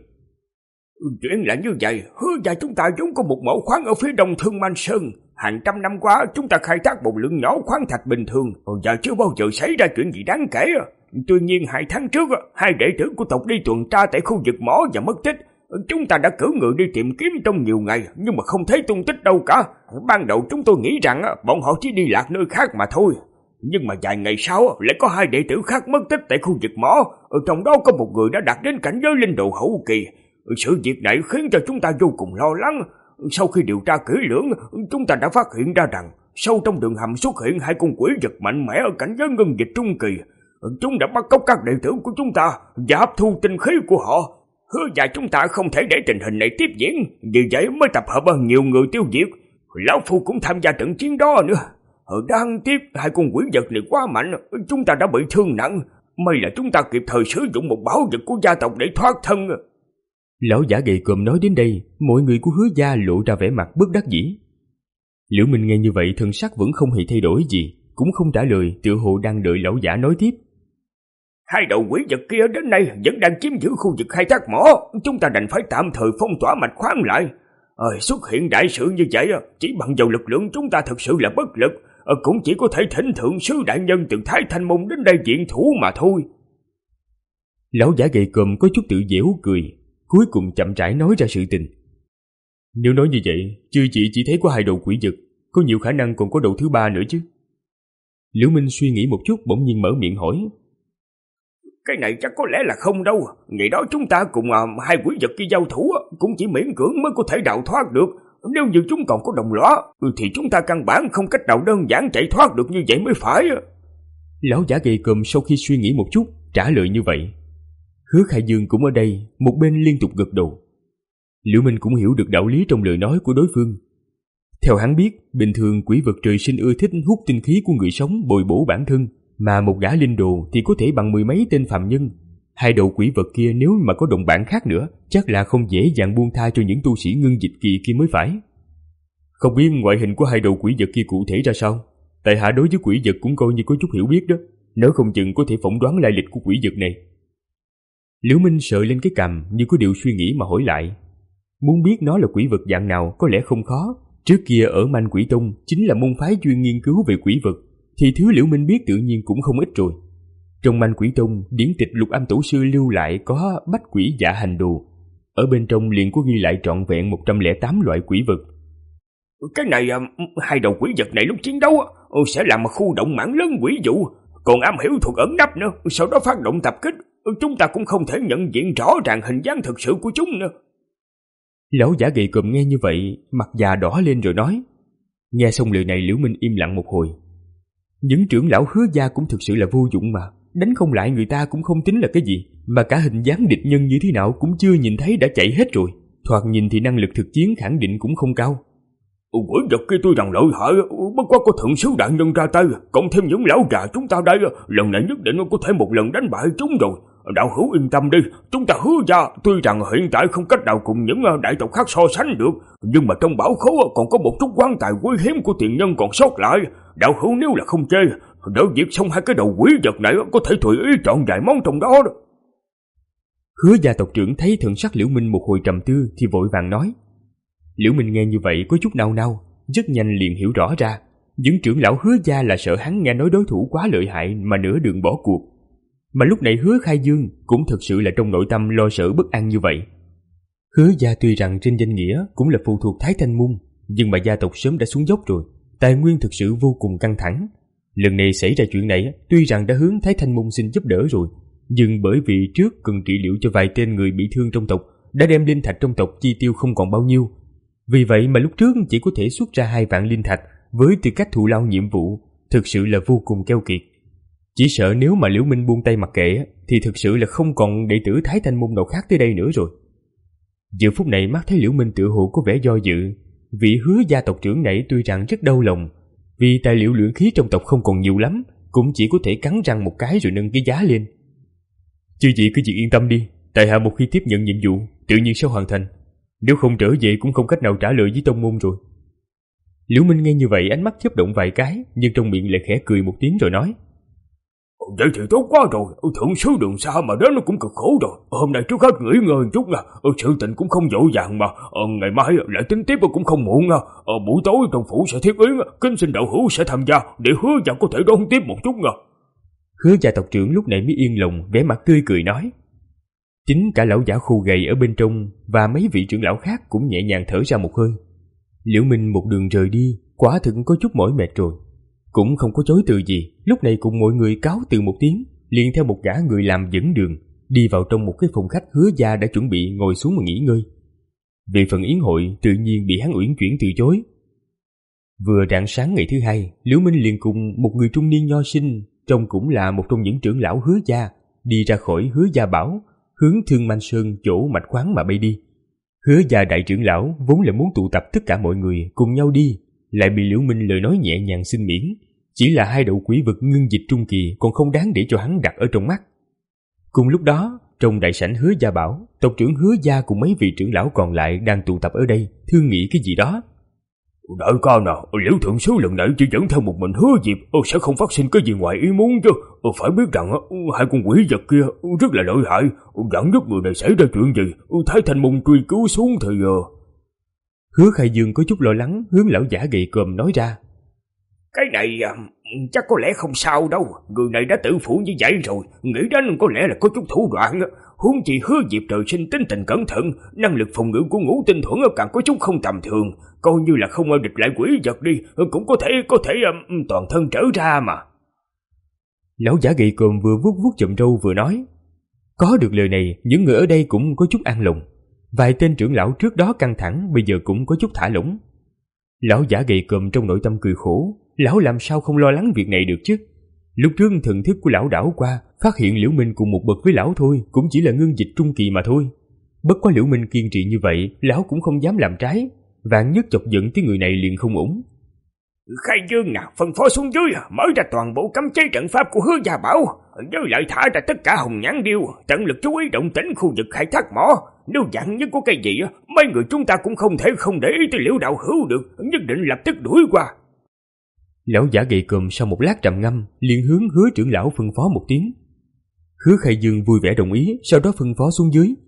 Chuyện là như vậy, Hứa gia chúng ta vốn có một mỏ khoáng ở phía đông Thương Man Sơn. Hàng trăm năm qua chúng ta khai thác một lượng nhỏ khoáng thạch bình thường, và chưa bao giờ xảy ra chuyện gì đáng kể. Tuy nhiên hai tháng trước, hai đệ tử của tộc đi tuần tra tại khu vực mỏ và mất tích. Chúng ta đã cử người đi tìm kiếm trong nhiều ngày, nhưng mà không thấy tung tích đâu cả. Ban đầu chúng tôi nghĩ rằng bọn họ chỉ đi lạc nơi khác mà thôi. Nhưng mà vài ngày sau lại có hai đệ tử khác mất tích tại khu vực mỏ. Ở trong đó có một người đã đạt đến cảnh giới linh đồ hậu kỳ. Sự việc này khiến cho chúng ta vô cùng lo lắng. Sau khi điều tra kỹ lưỡng, chúng ta đã phát hiện ra rằng sâu trong đường hầm xuất hiện hai con quỷ vật mạnh mẽ ở cảnh giới ngân dịch trung kỳ. Chúng đã bắt cóc các đệ tử của chúng ta và hấp thu tinh khí của họ. Hứa gia chúng ta không thể để tình hình này tiếp diễn, vì vậy mới tập hợp nhiều người tiêu diệt. Lão phu cũng tham gia trận chiến đó nữa. Đáng tiếc hai con quỷ vật này quá mạnh, chúng ta đã bị thương nặng. May là chúng ta kịp thời sử dụng một bảo vật của gia tộc để thoát thân. Lão giả gầy còm nói đến đây, mọi người của Hứa gia lộ ra vẻ mặt bất đắc dĩ. Liễu Minh nghe như vậy thần sắc vẫn không hề thay đổi gì, cũng không trả lời, tựa hồ đang đợi lão giả nói tiếp. Hai đầu quỷ vật kia đến nay vẫn đang chiếm giữ khu vực khai thác mỏ, chúng ta đành phải tạm thời phong tỏa mạch khoáng lại. Ờ, xuất hiện đại sự như vậy, chỉ bằng vào lực lượng chúng ta thật sự là bất lực, cũng chỉ có thể thỉnh thượng sứ đại nhân từ Thái Thanh Môn đến đây diện thủ mà thôi. Lão giả gầy còm có chút tự giễu cười, cuối cùng chậm rãi nói ra sự tình. Nếu nói như vậy, chư chị chỉ thấy có hai đầu quỷ vật, có nhiều khả năng còn có đầu thứ ba nữa chứ. Liễu Minh suy nghĩ một chút bỗng nhiên mở miệng hỏi. Cái này chắc có lẽ là không đâu. Ngày đó chúng ta cùng uh, hai quỷ vật kia giao thủ cũng chỉ miễn cưỡng mới có thể đào thoát được. Nếu như chúng còn có đồng lõa thì chúng ta căn bản không cách nào đơn giản chạy thoát được như vậy mới phải. Lão giả gầy còm sau khi suy nghĩ một chút trả lời như vậy. Hứa Khai Dương cũng ở đây, một bên liên tục gật đầu. Liễu Minh cũng hiểu được đạo lý trong lời nói của đối phương. Theo hắn biết, bình thường quỷ vật trời sinh ưa thích hút tinh khí của người sống bồi bổ bản thân, mà một gã linh đồ thì có thể bằng mười mấy tên phàm nhân. Hai đầu quỷ vật kia nếu mà có đồng bạn khác nữa, chắc là không dễ dàng buông tha cho những tu sĩ ngân dịch kỳ kia mới phải. Không biết ngoại hình của hai đầu quỷ vật kia cụ thể ra sao? Tại hạ đối với quỷ vật cũng coi như có chút hiểu biết đó, nếu không chừng có thể phỏng đoán lai lịch của quỷ vật này. Liễu Minh sợ lên cái cằm như có điều suy nghĩ mà hỏi lại. Muốn biết nó là quỷ vật dạng nào có lẽ không khó. Trước kia ở Manh Quỷ Tông chính là môn phái chuyên nghiên cứu về quỷ vật, thì thứ Liễu Minh biết tự nhiên cũng không ít rồi. Trong Manh Quỷ Tông, điển tịch Lục Âm Tổ sư lưu lại có bách quỷ dạ hành đồ. Ở bên trong liền có ghi lại trọn vẹn một trăm lẻ tám loại quỷ vật. Cái này, hai đầu quỷ vật này lúc chiến đấu sẽ làm một khu động mãn lớn quỷ vụ, còn am hiểu thuật ẩn nấp nữa, sau đó phát động tập kích. Chúng ta cũng không thể nhận diện rõ ràng hình dáng thực sự của chúng nữa. Lão giả gầy còm nghe như vậy, mặt già đỏ lên rồi nói. Nghe xong lời này Liễu Minh im lặng một hồi. Những trưởng lão Hứa gia cũng thực sự là vô dụng mà, đánh không lại người ta cũng không tính là cái gì, mà cả hình dáng địch nhân như thế nào cũng chưa nhìn thấy đã chạy hết rồi. Thoạt nhìn thì năng lực thực chiến khẳng định cũng không cao. Quỷ vật kia tuy rằng lợi hại, bất quá có thượng sứ đại nhân ra tay, cộng thêm những lão già chúng ta đây, lần này nhất định có thể một lần đánh bại chúng rồi. Đạo hữu yên tâm đi, chúng ta Hứa gia tuy rằng hiện tại không cách nào cùng những đại tộc khác so sánh được, nhưng mà trong bảo khố còn có một chút quan tài quý hiếm của tiền nhân còn sót lại. Đạo hữu nếu là không chê, đỡ việc xong hai cái đầu quỷ vật này có thể tùy ý chọn vài món trong đó đó. Hứa gia tộc trưởng thấy thần sắc Liễu Minh một hồi trầm tư thì vội vàng nói. Liễu Minh nghe như vậy có chút nao nao, rất nhanh liền hiểu rõ ra, những trưởng lão Hứa gia là sợ hắn nghe nói đối thủ quá lợi hại mà nửa đường bỏ cuộc. Mà lúc này Hứa Khai Dương cũng thực sự là trong nội tâm lo sợ bất an như vậy. Hứa gia tuy rằng trên danh nghĩa cũng là phụ thuộc Thái Thanh Môn, nhưng mà gia tộc sớm đã xuống dốc rồi, tài nguyên thực sự vô cùng căng thẳng. Lần này xảy ra chuyện này, tuy rằng đã hướng Thái Thanh Môn xin giúp đỡ rồi, nhưng bởi vì trước cần trị liệu cho vài tên người bị thương trong tộc, đã đem linh thạch trong tộc chi tiêu không còn bao nhiêu. Vì vậy mà lúc trước chỉ có thể xuất ra hai vạn linh thạch với tư cách thù lao nhiệm vụ, thực sự là vô cùng keo kiệt. Chỉ sợ nếu mà Liễu Minh buông tay mặc kệ thì thực sự là không còn đệ tử Thái Thanh Môn nào khác tới đây nữa rồi. Giờ phút này mắt thấy Liễu Minh tựa hồ có vẻ do dự. Vị Hứa gia tộc trưởng này tuy rằng rất đau lòng, vì tài liệu luyện khí trong tộc không còn nhiều lắm, cũng chỉ có thể cắn răng một cái rồi nâng cái giá lên. Chư vị cứ việc yên tâm đi, tại hạ một khi tiếp nhận nhiệm vụ tự nhiên sẽ hoàn thành, nếu không trở về cũng không cách nào trả lời với tông môn rồi. Liễu Minh nghe như vậy ánh mắt chớp động vài cái, nhưng trong miệng lại khẽ cười một tiếng rồi nói: Vậy thì tốt quá rồi, thượng sứ đường xa mà đến nó cũng cực khổ rồi. Hôm nay trước hết nghỉ ngơi một chút nha, sự tình cũng không dỗ dàng mà, ngày mai lại tính tiếp cũng không muộn nha. Buổi tối trong phủ sẽ thiết yến, kính xin đạo hữu sẽ tham gia để Hứa gia có thể đón tiếp một chút nha. Hứa gia tộc trưởng lúc này mới yên lòng, vẻ mặt tươi cười nói. Chính cả lão giả khô gầy ở bên trong và mấy vị trưởng lão khác cũng nhẹ nhàng thở ra một hơi. Liễu Minh một đường rời đi, quả thực có chút mỏi mệt rồi, cũng không có chối từ gì, lúc này cùng mọi người cáo từ một tiếng, liền theo một gã người làm dẫn đường đi vào trong một cái phòng khách Hứa gia đã chuẩn bị ngồi xuống mà nghỉ ngơi. Về phần yến hội tự nhiên bị hắn uyển chuyển từ chối. Vừa rạng sáng ngày thứ hai, Liễu Minh liền cùng một người trung niên nho sinh, trông cũng là một trong những trưởng lão Hứa gia, đi ra khỏi Hứa gia bảo, hướng Thương Man Sơn chỗ mạch khoáng mà bay đi. Hứa gia đại trưởng lão vốn là muốn tụ tập tất cả mọi người cùng nhau đi, lại bị Liễu Minh lời nói nhẹ nhàng xin miễn. Chỉ là hai đầu quỷ vực ngưng dịch trung kỳ còn không đáng để cho hắn đặt ở trong mắt. Cùng lúc đó, trong đại sảnh Hứa gia bảo, tộc trưởng Hứa gia cùng mấy vị trưởng lão còn lại đang tụ tập ở đây, thương nghị cái gì đó. Đại ca nào, Liễu thượng sứ lần này chỉ dẫn theo một mình Hứa Diệp, sẽ không phát sinh cái gì ngoài ý muốn chứ. Phải biết rằng hai con quỷ vật kia rất là lợi hại, vạn nhất người này xảy ra chuyện gì, Thái Thanh Môn truy cứu xuống thì... Hứa Khai Dương có chút lo lắng hướng lão giả gầy còm nói ra. Cái này chắc có lẽ không sao đâu, người này đã tự phủ như vậy rồi, nghĩ đến có lẽ là có chút thủ đoạn. Huống chi Hứa Diệp trời sinh tính tình cẩn thận, năng lực phòng ngự của Ngũ Tinh Thuẫn càng có chút không tầm thường, coi như là không địch lại quỷ vật đi, cũng có thể có thể um, toàn thân trở ra mà. Lão giả gầy còm vừa vuốt vuốt chậm râu vừa nói. Có được lời này, những người ở đây cũng có chút an lòng. Vài tên trưởng lão trước đó căng thẳng bây giờ cũng có chút thả lỏng. Lão giả gầy còm trong nội tâm cười khổ, lão làm sao không lo lắng việc này được chứ. Lúc trước thần thức của lão đảo qua, phát hiện Liễu Minh cùng một bậc với lão thôi, cũng chỉ là ngưng dịch trung kỳ mà thôi. Bất quá Liễu Minh kiên trì như vậy, lão cũng không dám làm trái, vạn nhất chọc giận tới người này liền không ổn. Khai Dương nào, phân phó xuống dưới, mở ra toàn bộ cấm chế trận pháp của Hứa gia bảo, với lại thả ra tất cả hồng nhãn điêu, tận lực chú ý động tĩnh khu vực khai thác mỏ. Nếu dặn nhất có cái gì, mấy người chúng ta cũng không thể không để ý tới Liễu đạo hữu được, nhất định lập tức đuổi qua. Lão giả gầy còm sau một lát trầm ngâm, liền hướng Hứa trưởng lão phân phó một tiếng. Hứa Khai Dương vui vẻ đồng ý, sau đó phân phó xuống dưới.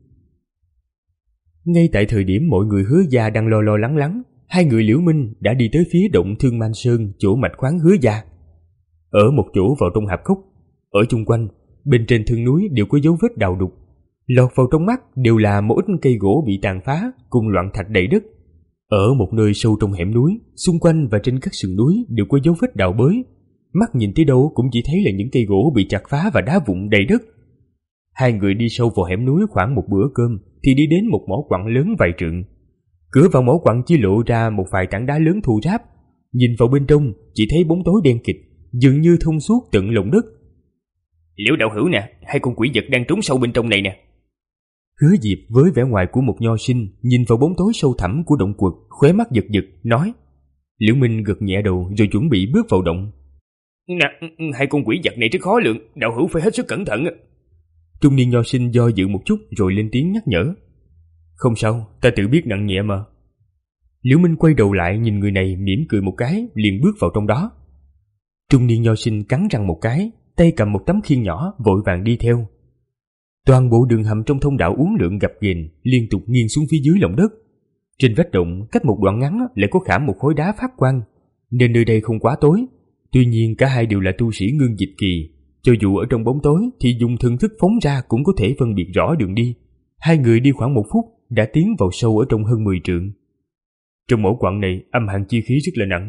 Ngay tại thời điểm mọi người Hứa gia đang lo lo lắng lắng, hai người Liễu Minh đã đi tới phía động Thương Man Sơn, chỗ mạch khoáng Hứa gia. Ở một chỗ vào trong hạp cốc, ở chung quanh, bên trên thân núi đều có dấu vết đào đục, lọt vào trong mắt đều là một ít cây gỗ bị tàn phá cùng loạn thạch đầy đất. Ở một nơi sâu trong hẻm núi, xung quanh và trên các sườn núi đều có dấu vết đào bới. Mắt nhìn tới đâu cũng chỉ thấy là những cây gỗ bị chặt phá và đá vụn đầy đất. Hai người đi sâu vào hẻm núi khoảng một bữa cơm thì đi đến một mỏ quặng lớn vài trượng. Cửa vào mỏ quặng chỉ lộ ra một vài tảng đá lớn thô ráp. Nhìn vào bên trong chỉ thấy bóng tối đen kịt, dường như thông suốt tận lòng đất. Liễu đạo hữu nè, hai con quỷ vật đang trốn sâu bên trong này nè. Hứa Diệp với vẻ ngoài của một nho sinh nhìn vào bóng tối sâu thẳm của động quật, khóe mắt giật giật nói. Liễu Minh gật nhẹ đầu rồi chuẩn bị bước vào động. Nè, hai con quỷ vật này rất khó lượng, đạo hữu phải hết sức cẩn thận. Trung niên nho sinh do dự một chút rồi lên tiếng nhắc nhở. Không sao, ta tự biết nặng nhẹ mà. Liễu Minh quay đầu lại nhìn người này mỉm cười một cái, liền bước vào trong đó. Trung niên nho sinh cắn răng một cái, tay cầm một tấm khiên nhỏ vội vàng đi theo. Toàn bộ đường hầm trong thông đạo uốn lượn gập ghềnh, liên tục nghiêng xuống phía dưới lòng đất. Trên vách động cách một đoạn ngắn lại có khảm một khối đá phát quang, nên nơi đây không quá tối. Tuy nhiên cả hai đều là tu sĩ ngưng dịch kỳ, cho dù ở trong bóng tối thì dùng thần thức phóng ra cũng có thể phân biệt rõ đường đi. Hai người đi khoảng một phút đã tiến vào sâu ở trong hơn mười trượng. Trong mỏ quặng này âm hàn chi khí rất là nặng,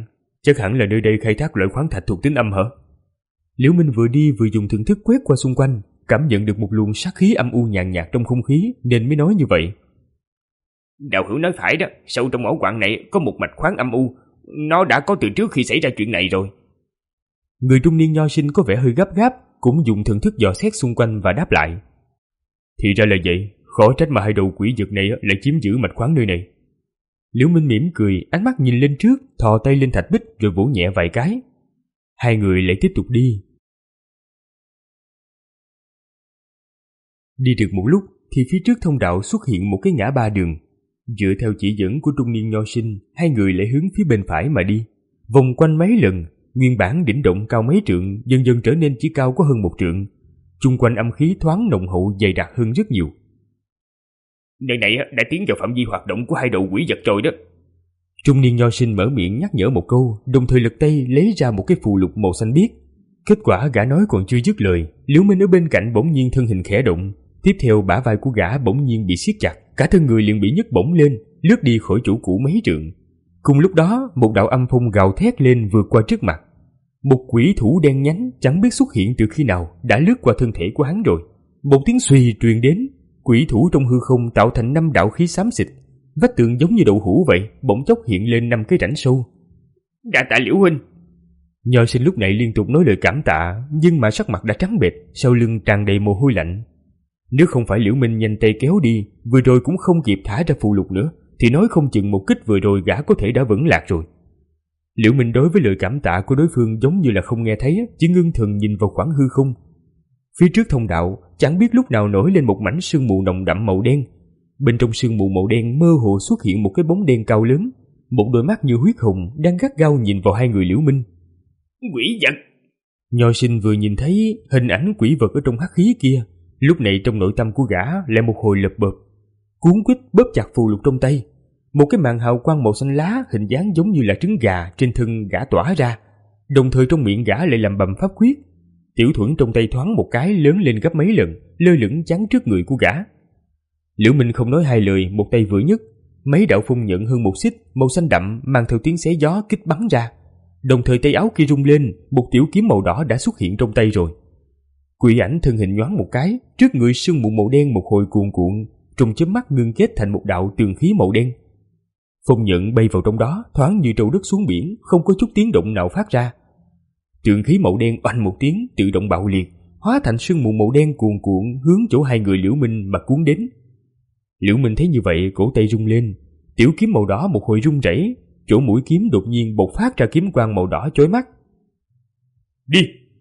Chắc hẳn là nơi đây khai thác loại khoáng thạch thuộc tính âm hả? Liễu Minh vừa đi vừa dùng thần thức quét qua xung quanh, cảm nhận được một luồng sát khí âm u nhàn nhạt trong không khí nên mới nói như vậy. Đạo hữu nói phải đó, sâu trong ổ quặng này có một mạch khoáng âm u, nó đã có từ trước khi xảy ra chuyện này rồi. Người trung niên nho sinh có vẻ hơi gấp gáp, cũng dùng thần thức dò xét xung quanh và đáp lại. Thì ra là vậy, khó trách mà hai đầu quỷ vật này lại chiếm giữ mạch khoáng nơi này. Liễu Minh mỉm cười, ánh mắt nhìn lên trước, thò tay lên thạch bích rồi vỗ nhẹ vài cái. Hai người lại tiếp tục đi. Đi được một lúc thì phía trước thông đạo xuất hiện một cái ngã ba đường. Dựa theo chỉ dẫn của trung niên nho sinh, hai người lại hướng phía bên phải mà đi. Vòng quanh mấy lần, nguyên bản đỉnh động cao mấy trượng dần dần trở nên chỉ cao có hơn một trượng. Chung quanh âm khí thoáng nồng hậu dày đặc hơn rất nhiều. Nơi này đã tiến vào phạm vi hoạt động của hai đầu quỷ vật rồi đó. Trung niên nho sinh mở miệng nhắc nhở một câu, đồng thời lật tay lấy ra một cái phù lục màu xanh biếc. Kết quả gã nói còn chưa dứt lời, Liễu Minh ở bên cạnh bỗng nhiên thân hình khẽ động, tiếp theo bả vai của gã bỗng nhiên bị siết chặt, cả thân người liền bị nhấc bổng lên, lướt đi khỏi chỗ cũ mấy trượng. Cùng lúc đó, một đạo âm phong gào thét lên vượt qua trước mặt. Một quỷ thủ đen nhánh chẳng biết xuất hiện từ khi nào đã lướt qua thân thể của hắn rồi. Một tiếng suy truyền đến, quỷ thủ trong hư không tạo thành năm đạo khí xám xịt, vách tường giống như đậu hũ vậy, bỗng chốc hiện lên năm cái rãnh sâu. Đa tạ Liễu huynh. Nho sinh lúc này liên tục nói lời cảm tạ, nhưng mà sắc mặt đã trắng bệch, sau lưng tràn đầy mồ hôi lạnh. Nếu không phải Liễu Minh nhanh tay kéo đi, vừa rồi cũng không kịp thả ra phù lục nữa, thì nói không chừng một kích vừa rồi gã có thể đã vững lạc rồi. Liễu Minh đối với lời cảm tạ của đối phương giống như là không nghe thấy, chỉ ngưng thần nhìn vào khoảng hư không. Phía trước thông đạo chẳng biết lúc nào nổi lên một mảnh sương mù nồng đậm màu đen. Bên trong sương mù màu đen mơ hồ xuất hiện một cái bóng đen cao lớn, một đôi mắt như huyết hồng đang gắt gao nhìn vào hai người Liễu Minh. Quỷ vật! Nho sinh vừa nhìn thấy hình ảnh quỷ vật ở trong hắc khí kia, lúc này trong nội tâm của gã lại một hồi lập bợp, cuốn quýt bóp chặt phù lục trong tay. Một cái màn hào quang màu xanh lá hình dáng giống như là trứng gà trên thân gã tỏa ra, đồng thời trong miệng gã lại làm bầm pháp quyết. Tiểu thuẫn trong tay thoáng một cái lớn lên gấp mấy lần, lơ lửng chắn trước người của gã. Liễu Minh không nói hai lời, một tay vừa nhấc, mấy đạo phong nhận hơn một xích màu xanh đậm mang theo tiếng xé gió kích bắn ra. Đồng thời tay áo kia rung lên, một tiểu kiếm màu đỏ đã xuất hiện trong tay rồi. Quỷ ảnh thân hình nhoáng một cái, trước người sương mù màu đen một hồi cuồn cuộn, trong chớp mắt ngưng kết thành một đạo tường khí màu đen. Phong nhận bay vào trong đó, thoáng như trâu đất xuống biển, không có chút tiếng động nào phát ra. Tường khí màu đen oanh một tiếng tự động bạo liệt, hóa thành sương mù màu đen cuồn cuộn hướng chỗ hai người Liễu Minh mà cuốn đến. Liễu Minh thấy như vậy, cổ tay rung lên, tiểu kiếm màu đỏ một hồi rung rẩy, chỗ mũi kiếm đột nhiên bộc phát ra kiếm quang màu đỏ chói mắt. Đi!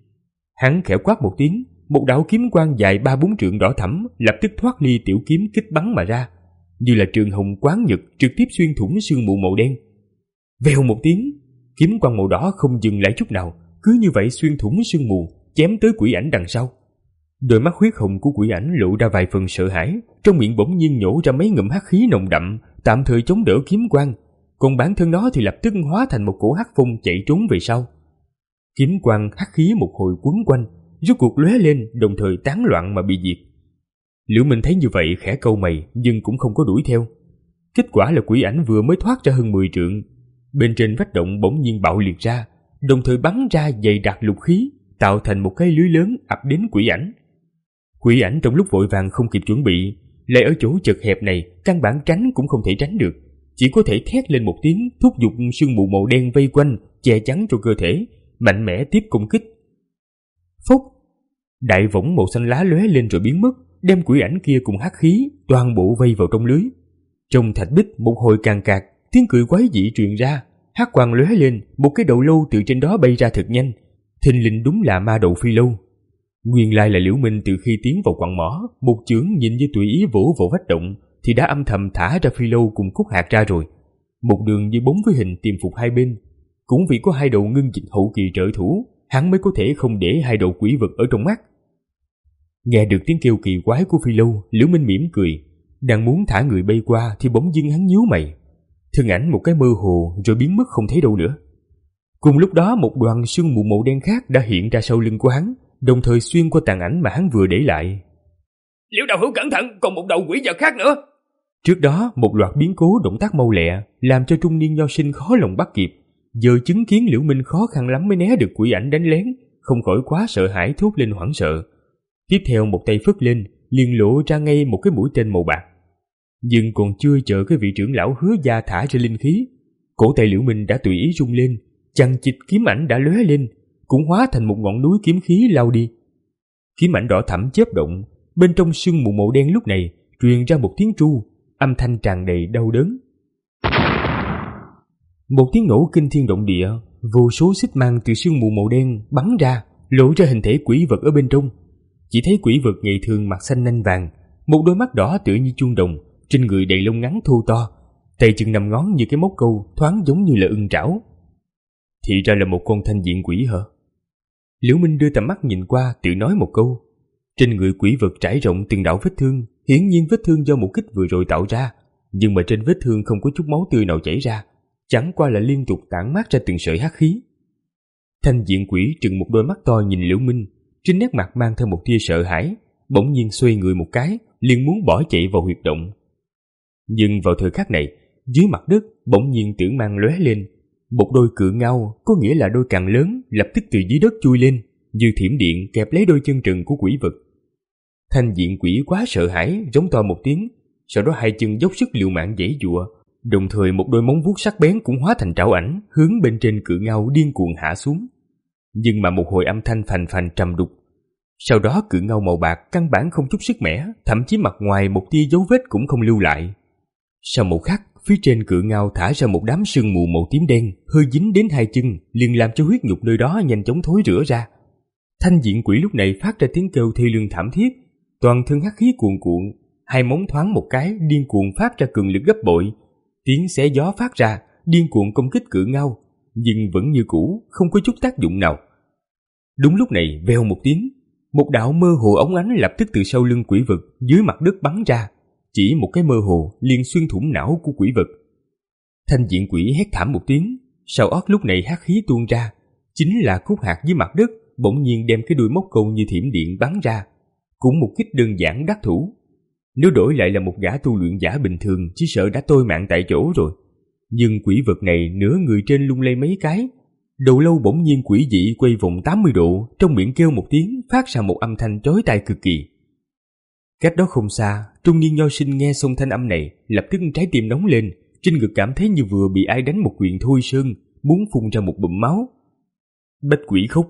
Hắn khẽ quát một tiếng, một đạo kiếm quang dài ba bốn trượng đỏ thẫm lập tức thoát ly tiểu kiếm kích bắn mà ra, như là trường hồng quán nhật trực tiếp xuyên thủng sương mù màu đen. Vèo một tiếng, kiếm quang màu đỏ không dừng lại chút nào, cứ như vậy xuyên thủng sương mù, chém tới quỷ ảnh đằng sau. Đôi mắt huyết hồng của quỷ ảnh lộ ra vài phần sợ hãi, trong miệng bỗng nhiên nhổ ra mấy ngụm hắc khí nồng đậm, tạm thời chống đỡ kiếm quang, còn bản thân nó thì lập tức hóa thành một cổ hắc phong chạy trốn về sau. Kiếm quang hắc khí một hồi quấn quanh, rốt cuộc lóe lên, đồng thời tán loạn mà bị diệt. Liễu Minh thấy như vậy khẽ cau mày, nhưng cũng không có đuổi theo. Kết quả là quỷ ảnh vừa mới thoát ra hơn mười trượng, bên trên vách động bỗng nhiên bạo liệt ra, đồng thời bắn ra dày đặc lục khí, tạo thành một cái lưới lớn ập đến quỷ ảnh. Quỷ ảnh trong lúc vội vàng không kịp chuẩn bị, lại ở chỗ chật hẹp này, căn bản tránh cũng không thể tránh được, chỉ có thể thét lên một tiếng, thúc giục sương mù màu đen vây quanh, che chắn cho cơ thể, mạnh mẽ tiếp công kích. Phốc! Đại võng màu xanh lá lóe lên rồi biến mất, đem quỷ ảnh kia cùng hắc khí toàn bộ vây vào trong lưới. Trong thạch bích một hồi càng cạc, tiếng cười quái dị truyền ra, hắc quang lóe lên, một cái đầu lâu từ trên đó bay ra thật nhanh, thình lình đúng là ma đầu phi lâu. Nguyên lai là Liễu Minh từ khi tiến vào quặng mỏ, một chưởng nhìn như tùy ý vỗ vào vách động, thì đã âm thầm thả ra phi lâu cùng cúc hạt ra rồi. Một đường như bóng với hình tiềm phục hai bên. Cũng vì có hai đầu ngưng dịch hậu kỳ trợ thủ, hắn mới có thể không để hai đầu quỷ vật ở trong mắt. Nghe được tiếng kêu kỳ quái của phi lâu, Liễu Minh mỉm cười, đang muốn thả người bay qua thì bỗng dưng hắn nhíu mày. Thân ảnh một cái mơ hồ rồi biến mất không thấy đâu nữa. Cùng lúc đó một đoàn sương mù màu đen khác đã hiện ra sau lưng của hắn, đồng thời xuyên qua tàn ảnh mà hắn vừa để lại. Liễu đạo hữu cẩn thận, còn một đầu quỷ vật khác nữa. Trước đó một loạt biến cố động tác mau lẹ làm cho trung niên nho sinh khó lòng bắt kịp. giờ chứng kiến Liễu Minh khó khăn lắm mới né được quỷ ảnh đánh lén, không khỏi quá sợ hãi thốt lên hoảng sợ. Tiếp theo một tay phất lên, liền lộ ra ngay một cái mũi tên màu bạc. Nhưng còn chưa chờ cái vị trưởng lão Hứa gia thả ra linh khí, cổ tay Liễu Minh đã tùy ý rung lên, chằng chịt kiếm ảnh đã lóe lên, cũng hóa thành một ngọn núi kiếm khí lao đi. Kiếm ảnh đỏ thẫm chớp động, bên trong sương mù màu đen lúc này truyền ra một tiếng tru, âm thanh tràn đầy đau đớn. Một tiếng nổ kinh thiên động địa, vô số xích mang từ sương mù màu đen bắn ra, lộ ra hình thể quỷ vật ở bên trong. Chỉ thấy quỷ vật ngày thường mặt xanh nanh vàng, một đôi mắt đỏ tựa như chuông đồng, trên người đầy lông ngắn thô to, tay chân năm ngón như cái móc câu, thoáng giống như là ưng trảo. Thì ra là một con thanh diện quỷ hả? Liễu Minh đưa tầm mắt nhìn qua, tự nói một câu. Trên người quỷ vật trải rộng từng đạo vết thương, hiển nhiên vết thương do một kích vừa rồi tạo ra, nhưng mà trên vết thương không có chút máu tươi nào chảy ra, chẳng qua là liên tục tản mát ra từng sợi hắc khí. Thanh diện quỷ trừng một đôi mắt to nhìn Liễu Minh, trên nét mặt mang theo một tia sợ hãi, bỗng nhiên xoay người một cái, liền muốn bỏ chạy vào huyệt động. Nhưng vào thời khắc này, dưới mặt đất bỗng nhiên tưởng mang lóe lên, một đôi cự ngao, có nghĩa là đôi càng lớn, lập tức từ dưới đất chui lên, như thiểm điện kẹp lấy đôi chân trần của quỷ vật. Thanh diện quỷ quá sợ hãi, giống to một tiếng, sau đó hai chân dốc sức liều mạng giãy giụa, đồng thời một đôi móng vuốt sắc bén cũng hóa thành trảo ảnh, hướng bên trên cự ngao điên cuồng hạ xuống. Nhưng mà một hồi âm thanh phành phành trầm đục. Sau đó cự ngao màu bạc căn bản không chút sức mẻ, thậm chí mặt ngoài một tia dấu vết cũng không lưu lại. Sau một khắc, phía trên cự ngao thả ra một đám sương mù màu tím đen, hơi dính đến hai chân, liền làm cho huyết nhục nơi đó nhanh chóng thối rữa ra. Thanh diện quỷ lúc này phát ra tiếng kêu thê lương thảm thiết, toàn thân hắc khí cuồn cuộn, hai móng thoáng một cái, điên cuồng phát ra cường lực gấp bội, tiếng xé gió phát ra, điên cuồng công kích cự ngao, nhưng vẫn như cũ, không có chút tác dụng nào. Đúng lúc này, vèo một tiếng, một đạo mơ hồ óng ánh lập tức từ sau lưng quỷ vật dưới mặt đất bắn ra, chỉ một cái mơ hồ liền xuyên thủng não của quỷ vật. Thanh diện quỷ hét thảm một tiếng, sau ót lúc này hắc khí tuôn ra, chính là khúc hạt dưới mặt đất bỗng nhiên đem cái đuôi móc câu như thiểm điện bắn ra, cũng một kích đơn giản đắc thủ. Nếu đổi lại là một gã tu luyện giả bình thường, chỉ sợ đã tôi mạng tại chỗ rồi. Nhưng quỷ vật này nửa người trên lung lay mấy cái, đầu lâu bỗng nhiên quỷ dị quay vòng tám mươi độ, trong miệng kêu một tiếng, phát ra một âm thanh chói tai cực kỳ. Cách đó không xa, trung niên nho sinh nghe xong thanh âm này, lập tức trái tim nóng lên, trên ngực cảm thấy như vừa bị ai đánh một quyền thôi sơn, muốn phun ra một bụm máu. Bách quỷ khúc.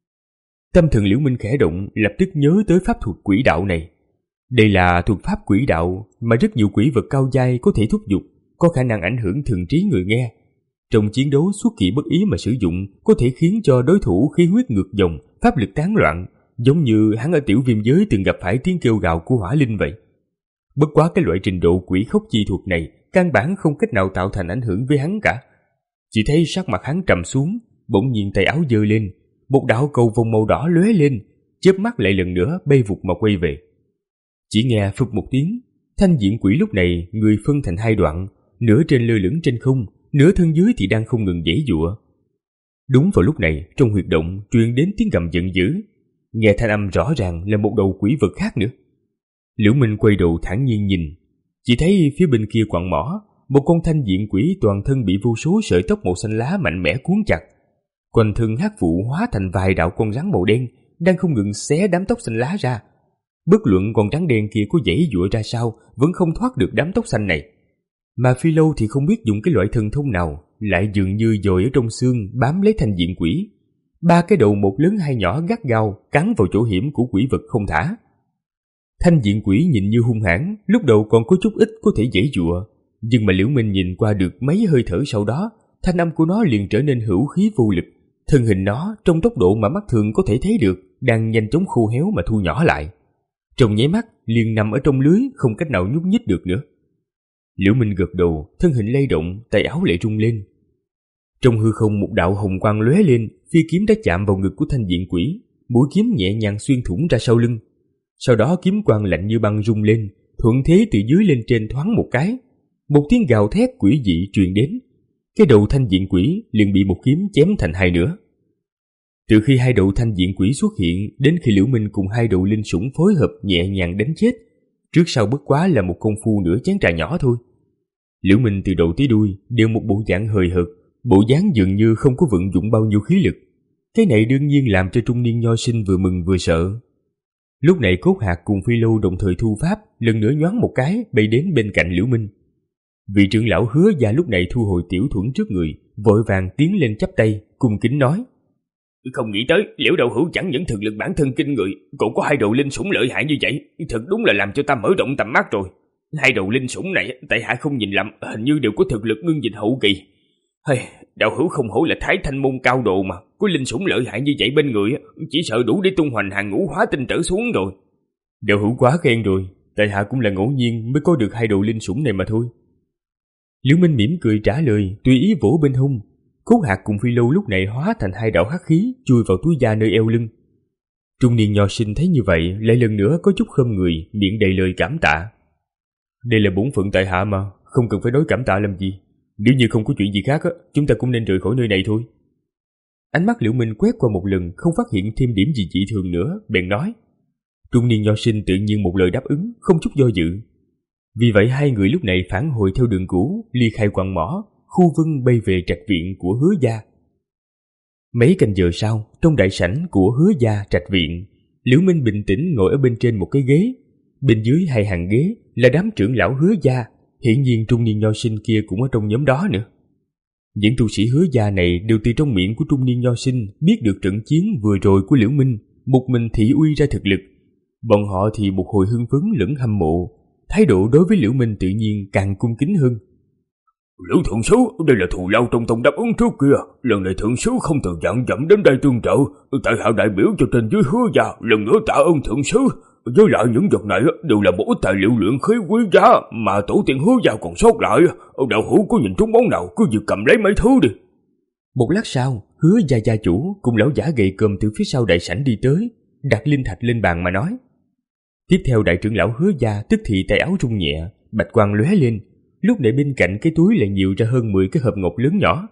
Tâm thần Liễu Minh khẽ động, lập tức nhớ tới pháp thuật quỷ đạo này. Đây là thuật pháp quỷ đạo mà rất nhiều quỷ vật cao giai có thể thúc giục, có khả năng ảnh hưởng thần trí người nghe. Trong chiến đấu xuất kỳ bất ý mà sử dụng, có thể khiến cho đối thủ khí huyết ngược dòng, pháp lực tán loạn, giống như hắn ở tiểu viêm giới từng gặp phải tiếng kêu gào của hỏa linh vậy. Bất quá cái loại trình độ quỷ khốc chi thuật này căn bản không cách nào tạo thành ảnh hưởng với hắn cả. Chỉ thấy sắc mặt hắn trầm xuống, bỗng nhiên tay áo giơ lên, một đạo cầu vồng màu đỏ lóe lên, chớp mắt lại lần nữa bay vụt mà quay về. Chỉ nghe phụt một tiếng, thanh diện quỷ lúc này người phân thành hai đoạn, nửa trên lơ lửng trên không, nửa thân dưới thì đang không ngừng giãy giụa. Đúng vào lúc này, trong huyệt động truyền đến tiếng gầm giận dữ, nghe thanh âm rõ ràng là một đầu quỷ vật khác nữa. Liễu Minh quay đầu thản nhiên nhìn, chỉ thấy phía bên kia quặng mỏ, một con thanh diện quỷ toàn thân bị vô số sợi tóc màu xanh lá mạnh mẽ cuốn chặt, quanh thân hắc vụ hóa thành vài đạo con rắn màu đen đang không ngừng xé đám tóc xanh lá ra. Bất luận con rắn đen kia có giãy giụa ra sao, vẫn không thoát được đám tóc xanh này. Mà Phi Lâu thì không biết dùng cái loại thần thông nào, lại dường như dồi ở trong xương bám lấy thanh diện quỷ. Ba cái đầu một lớn hai nhỏ gắt gao cắn vào chỗ hiểm của quỷ vật không thả. Thanh diện quỷ nhìn như hung hãn, lúc đầu còn có chút ít có thể giãy giụa, nhưng mà Liễu Minh nhìn qua được mấy hơi thở sau đó, thanh âm của nó liền trở nên hữu khí vô lực. Thân hình nó trong tốc độ mà mắt thường có thể thấy được đang nhanh chóng khô héo mà thu nhỏ lại. Trong nháy mắt liền nằm ở trong lưới, không cách nào nhúc nhích được nữa. Liễu Minh gật đầu, thân hình lay động, tay áo lại rung lên. Trong hư không một đạo hồng quang lóe lên, phi kiếm đã chạm vào ngực của thanh diện quỷ, mũi kiếm nhẹ nhàng xuyên thủng ra sau lưng. Sau đó kiếm quang lạnh như băng rung lên, thuận thế từ dưới lên trên thoáng một cái, một tiếng gào thét quỷ dị truyền đến. Cái đầu thanh diện quỷ liền bị một kiếm chém thành hai nửa. Từ khi hai đầu thanh diện quỷ xuất hiện đến khi Liễu Minh cùng hai đầu linh sủng phối hợp nhẹ nhàng đánh chết, trước sau bất quá là một công phu nửa chén trà nhỏ thôi. Liễu Minh từ đầu tới đuôi đều một bộ dạng hời hợt, bộ dáng dường như không có vận dụng bao nhiêu khí lực. Cái này đương nhiên làm cho trung niên nho sinh vừa mừng vừa sợ. Lúc này Cốt Hạc cùng Phi Lâu đồng thời thu pháp, lần nữa nhoáng một cái bay đến bên cạnh Liễu Minh. Vị trưởng lão Hứa gia lúc này thu hồi tiểu thuẫn trước người, vội vàng tiến lên chắp tay, cung kính nói: Không nghĩ tới Liễu đạo hữu chẳng những thực lực bản thân kinh người, còn có hai đầu linh sủng lợi hại như vậy, thật đúng là làm cho ta mở rộng tầm mắt rồi. Hai đầu linh sủng này, tại hạ không nhìn lầm, hình như đều có thực lực ngưng dịch hậu kỳ. Hey, đạo hữu không hổ là Thái Thanh môn cao độ mà, có linh sủng lợi hại như vậy bên người, chỉ sợ đủ để tung hoành hàng ngũ hóa tinh trở xuống rồi. Đạo hữu quá khen rồi, tại hạ cũng là ngẫu nhiên mới có được hai đầu linh sủng này mà thôi. Liễu Minh mỉm cười trả lời, tùy ý vỗ bên hông. Cốt Hạc cùng Phi Lâu lúc này hóa thành hai đạo hắc khí chui vào túi da nơi eo lưng. Trung niên nho sinh thấy như vậy, lại lần nữa có chút khom người, miệng đầy lời cảm tạ. Đây là bổn phận tại hạ mà, không cần phải nói cảm tạ làm gì. Nếu như không có chuyện gì khác á, chúng ta cũng nên rời khỏi nơi này thôi. Ánh mắt Liễu Minh quét qua một lần, không phát hiện thêm điểm gì dị thường nữa, bèn nói. Trung niên nho sinh tự nhiên một lời đáp ứng, không chút do dự. Vì vậy hai người lúc này phản hồi theo đường cũ, ly khai quặng mỏ, khu vân bay về trạch viện của Hứa gia. Mấy canh giờ sau, trong đại sảnh của Hứa gia trạch viện, Liễu Minh bình tĩnh ngồi ở bên trên một cái ghế. Bên dưới hai hàng ghế là đám trưởng lão Hứa gia, hiển nhiên trung niên nho sinh kia cũng ở trong nhóm đó nữa. Những tu sĩ Hứa gia này đều từ trong miệng của trung niên nho sinh biết được trận chiến vừa rồi của Liễu Minh, một mình thị uy ra thực lực. Bọn họ thì một hồi hưng phấn lẫn hâm mộ, thái độ đối với Liễu Minh tự nhiên càng cung kính hơn. Liễu thượng sứ, đây là thù lao trong tông đáp ứng trước kia, lần này thượng sứ không từ dặn dặm đến đây tương trợ, tại hạ đại biểu cho trên dưới Hứa gia lần nữa tạ ơn thượng sứ. Với lại những vật này đều là một ít tài liệu luyện khí quý giá mà tổ tiên Hứa gia còn sót lại. Đạo hữu có nhìn trúng món nào cứ việc cầm lấy mấy thứ đi. Một lát sau, Hứa gia gia chủ cùng lão giả gầy còm từ phía sau đại sảnh đi tới, đặt linh thạch lên bàn mà nói. Tiếp theo đại trưởng lão Hứa gia tức thì tay áo rung nhẹ, bạch quang lóe lên, lúc này bên cạnh cái túi lại nhiều ra hơn mười cái hộp ngọc lớn nhỏ.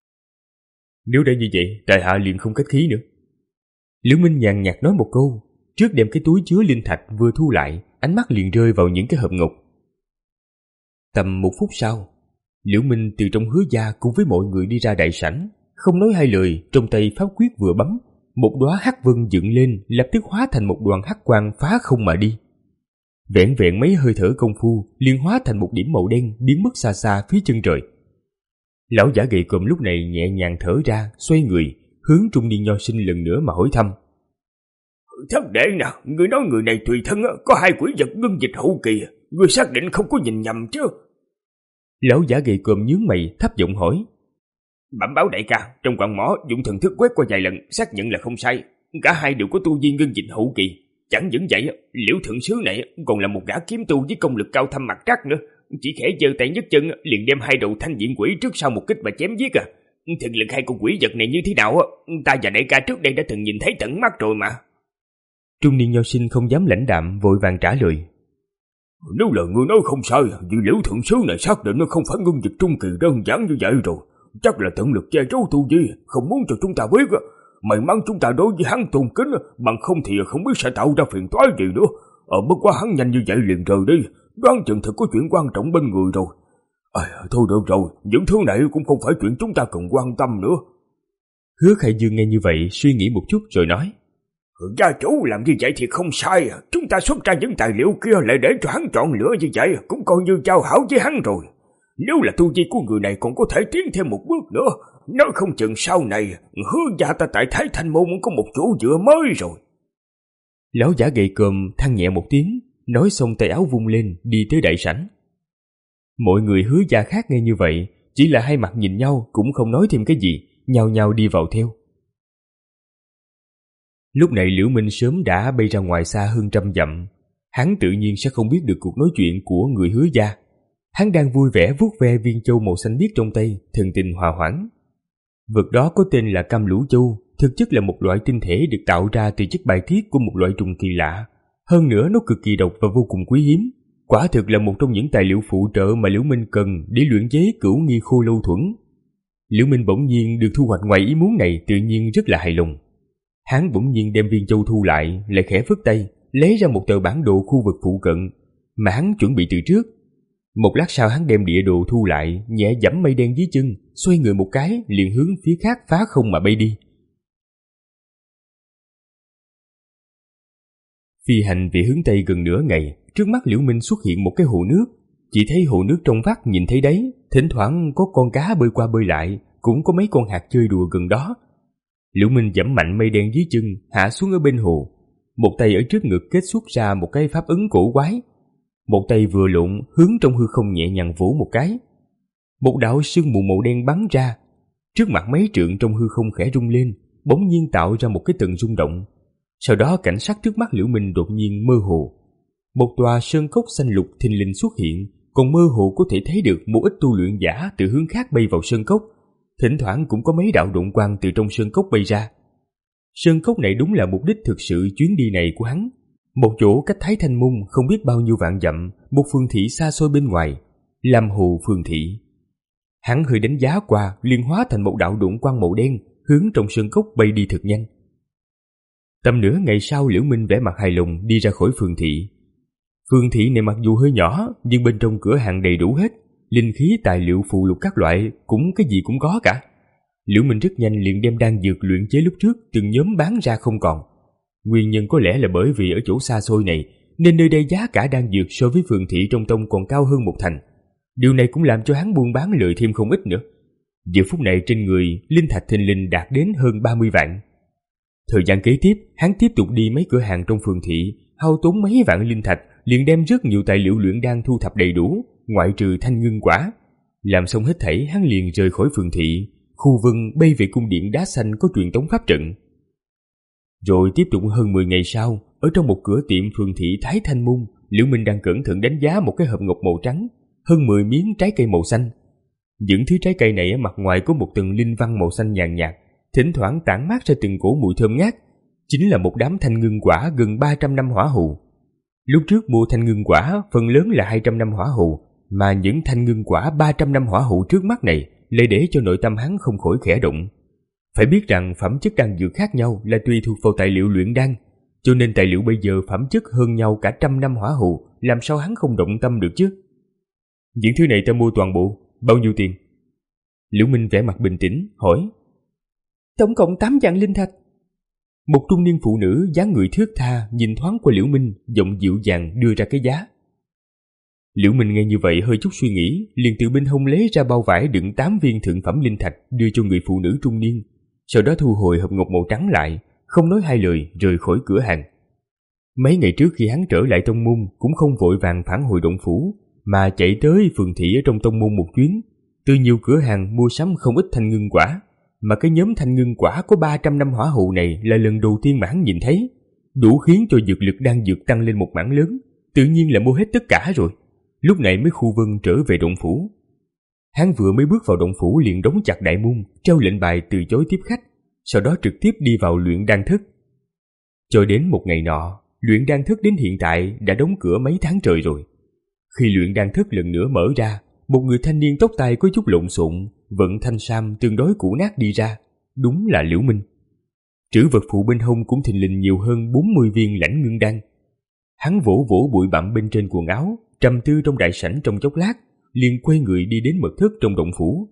Nếu đã như vậy, tại hạ liền không khách khí nữa. Liễu Minh nhàn nhạt nói một câu, trước đem cái túi chứa linh thạch vừa thu lại, ánh mắt liền rơi vào những cái hộp ngọc. Tầm một phút sau, Liễu Minh từ trong Hứa gia cùng với mọi người đi ra đại sảnh, không nói hai lời, trong tay pháp quyết vừa bấm, một đóa hắc vân dựng lên, lập tức hóa thành một đoàn hắc quang phá không mà đi. Vẹn vẹn mấy hơi thở công phu, liền hóa thành một điểm màu đen biến mất xa xa phía chân trời. Lão giả gầy còm lúc này nhẹ nhàng thở ra, xoay người, hướng trung niên nho sinh lần nữa mà hỏi thăm. Thất đệ nè, người nói người này tùy thân có hai quỷ vật ngưng dịch hậu kỳ, người xác định không có nhìn nhầm chứ? Lão giả gầy còm nhướng mày thấp giọng hỏi. Bẩm báo đại ca, trong quặng mỏ dụng thần thức quét qua vài lần, xác nhận là không sai, cả hai đều có tu vi ngưng dịch hậu kỳ. Chẳng những vậy, Liễu thượng sứ này còn là một gã kiếm tu với công lực cao thâm mặt trắc nữa, chỉ khẽ giơ tay nhấc chân liền đem hai đầu thanh diện quỷ trước sau một kích mà chém giết à. Thực lực hai con quỷ vật này như thế nào, ta và đại ca trước đây đã từng nhìn thấy tận mắt rồi mà. Trung niên nho sinh không dám lãnh đạm, vội vàng trả lời. Nếu là ngươi nói không sai, vì Liễu thượng sứ này xác định nó không phải ngưng dịch trung kỳ đơn giản như vậy rồi, chắc là tận lực che giấu tu vi, không muốn cho chúng ta biết. May mắn chúng ta đối với hắn tôn kính, bằng không thì không biết sẽ tạo ra phiền toái gì nữa. Ở bất quá hắn nhanh như vậy liền rời đi, đoán chừng thật có chuyện quan trọng bên người rồi. À, thôi được rồi, những thứ này cũng không phải chuyện chúng ta cần quan tâm nữa. Hứa Khai Dương nghe như vậy suy nghĩ một chút rồi nói. Gia chủ làm như vậy thì không sai, chúng ta xuất ra những tài liệu kia lại để cho hắn chọn lựa như vậy cũng coi như giao hảo với hắn rồi. Nếu là tu vi của người này còn có thể tiến thêm một bước nữa, nói không chừng sau này Hứa gia ta tại Thái Thanh môn có một chỗ dựa mới rồi. Lão giả gầy còm than nhẹ một tiếng, nói xong tay áo vung lên đi tới đại sảnh. Mọi người Hứa gia khác nghe như vậy, chỉ là hai mặt nhìn nhau cũng không nói thêm cái gì, nhao nhao đi vào theo. Lúc này Liễu Minh sớm đã bay ra ngoài xa hơn trăm dặm, hắn tự nhiên sẽ không biết được cuộc nói chuyện của người Hứa gia. Hắn đang vui vẻ vuốt ve viên châu màu xanh biếc trong tay, thần tình hòa hoãn. Vật đó có tên là Cam Lũ Châu, thực chất là một loại tinh thể được tạo ra từ chất bài tiết của một loại trùng kỳ lạ. Hơn nữa nó cực kỳ độc và vô cùng quý hiếm. Quả thực là một trong những tài liệu phụ trợ mà Liễu Minh cần để luyện chế Cửu Nghi Khô Lâu Thuẫn. Liễu Minh bỗng nhiên được thu hoạch ngoài ý muốn này tự nhiên rất là hài lòng. Hắn bỗng nhiên đem viên châu thu lại, lại khẽ phất tay, lấy ra một tờ bản đồ khu vực phụ cận mà hắn chuẩn bị từ trước. Một lát sau hắn đem địa đồ thu lại, nhẹ giẫm mây đen dưới chân, xoay người một cái, liền hướng phía khác phá không mà bay đi. Phi hành về hướng Tây gần nửa ngày, trước mắt Liễu Minh xuất hiện một cái hồ nước. Chỉ thấy hồ nước trong vắt nhìn thấy đấy, thỉnh thoảng có con cá bơi qua bơi lại, cũng có mấy con hạt chơi đùa gần đó. Liễu Minh giẫm mạnh mây đen dưới chân, hạ xuống ở bên hồ. Một tay ở trước ngực kết xuất ra một cái pháp ấn cổ quái. Một tay vừa lộn hướng trong hư không nhẹ nhàng vỗ một cái. Một đạo sương mù màu đen bắn ra. Trước mặt mấy trượng trong hư không khẽ rung lên, bỗng nhiên tạo ra một cái tầng rung động. Sau đó cảnh sắc trước mắt Liễu Minh đột nhiên mơ hồ. Một tòa sơn cốc xanh lục thình lình xuất hiện, còn mơ hồ có thể thấy được một ít tu luyện giả từ hướng khác bay vào sơn cốc. Thỉnh thoảng cũng có mấy đạo độn quang từ trong sơn cốc bay ra. Sơn cốc này đúng là mục đích thực sự chuyến đi này của hắn. Một chỗ cách Thái Thanh Môn không biết bao nhiêu vạn dặm, một phường thị xa xôi bên ngoài, Lam Hồ phường thị. Hắn hơi đánh giá qua, liền hóa thành một đạo độn quang màu đen, hướng trong sơn cốc bay đi thật nhanh. Tầm nửa ngày sau, Liễu Minh vẻ mặt hài lòng đi ra khỏi phường thị. Phường thị này mặc dù hơi nhỏ, nhưng bên trong cửa hàng đầy đủ hết, linh khí, tài liệu, phụ lục các loại, cũng cái gì cũng có cả. Liễu Minh rất nhanh liền đem đan dược luyện chế lúc trước từng nhóm bán ra không còn. Nguyên nhân có lẽ là bởi vì ở chỗ xa xôi này, nên nơi đây giá cả đan dược so với phường thị trong tông còn cao hơn một thành. Điều này cũng làm cho hắn buôn bán lợi thêm không ít nữa. Giờ phút này trên người linh thạch thình lình đạt đến hơn ba mươi vạn. Thời gian kế tiếp, hắn tiếp tục đi mấy cửa hàng trong phường thị, hao tốn mấy vạn linh thạch, liền đem rất nhiều tài liệu luyện đan thu thập đầy đủ, ngoại trừ thanh ngưng quả. Làm xong hết thảy, hắn liền rời khỏi phường thị, khu vân bay về cung điện đá xanh có truyền tống pháp trận. Rồi tiếp tục hơn mười ngày sau, ở trong một cửa tiệm phường thị Thái Thanh Môn, Liễu Minh đang cẩn thận đánh giá một cái hộp ngọc màu trắng, hơn mười miếng trái cây màu xanh. Những thứ trái cây này ở mặt ngoài có một tầng linh văn màu xanh nhàn nhạt, thỉnh thoảng tản mát ra từng cổ mùi thơm ngát, chính là một đám thanh ngưng quả gần ba trăm năm hỏa hù. Lúc trước mua thanh ngưng quả phần lớn là hai trăm năm hỏa hù, mà những thanh ngưng quả ba trăm năm hỏa hù trước mắt này lại để cho nội tâm hắn không khỏi khẽ động. Phải biết rằng phẩm chất đan dược khác nhau là tùy thuộc vào tài liệu luyện đan, cho nên tài liệu bây giờ phẩm chất hơn nhau cả trăm năm hỏa hù, làm sao hắn không động tâm được chứ? Những thứ này ta mua toàn bộ, bao nhiêu tiền? Liễu Minh vẻ mặt bình tĩnh, hỏi. Tổng cộng tám vạn linh thạch. Một trung niên phụ nữ dáng người thướt tha nhìn thoáng qua Liễu Minh, giọng dịu dàng đưa ra cái giá. Liễu Minh nghe như vậy hơi chút suy nghĩ, liền từ bên hông lấy ra bao vải đựng tám viên thượng phẩm linh thạch đưa cho người phụ nữ trung niên, sau đó thu hồi hộp ngọc màu trắng lại, không nói hai lời rời khỏi cửa hàng. Mấy ngày trước khi hắn trở lại tông môn cũng không vội vàng phản hồi động phủ, mà chạy tới phường thị ở trong tông môn một chuyến, từ nhiều cửa hàng mua sắm không ít thanh ngưng quả, mà cái nhóm thanh ngưng quả có ba trăm năm hỏa hù này là lần đầu tiên mà hắn nhìn thấy, đủ khiến cho dược lực đang dược tăng lên một mảng lớn, tự nhiên là mua hết tất cả rồi. Lúc này mới khu vân trở về động phủ. Hắn vừa mới bước vào động phủ liền đóng chặt đại môn, treo lệnh bài từ chối tiếp khách, sau đó trực tiếp đi vào luyện đan thất. Cho đến một ngày nọ, luyện đan thất đến hiện tại đã đóng cửa mấy tháng trời rồi. Khi luyện đan thất lần nữa mở ra, một người thanh niên tóc tai có chút lộn xộn, vận thanh sam tương đối cũ nát đi ra, đúng là Liễu Minh. Trữ vật phụ bên hông cũng thình lình nhiều hơn bốn mươi viên lãnh ngưng đan. Hắn vỗ vỗ bụi bặm bên trên quần áo, trầm tư trong đại sảnh trong chốc lát, liền quay người đi đến mật thất trong động phủ.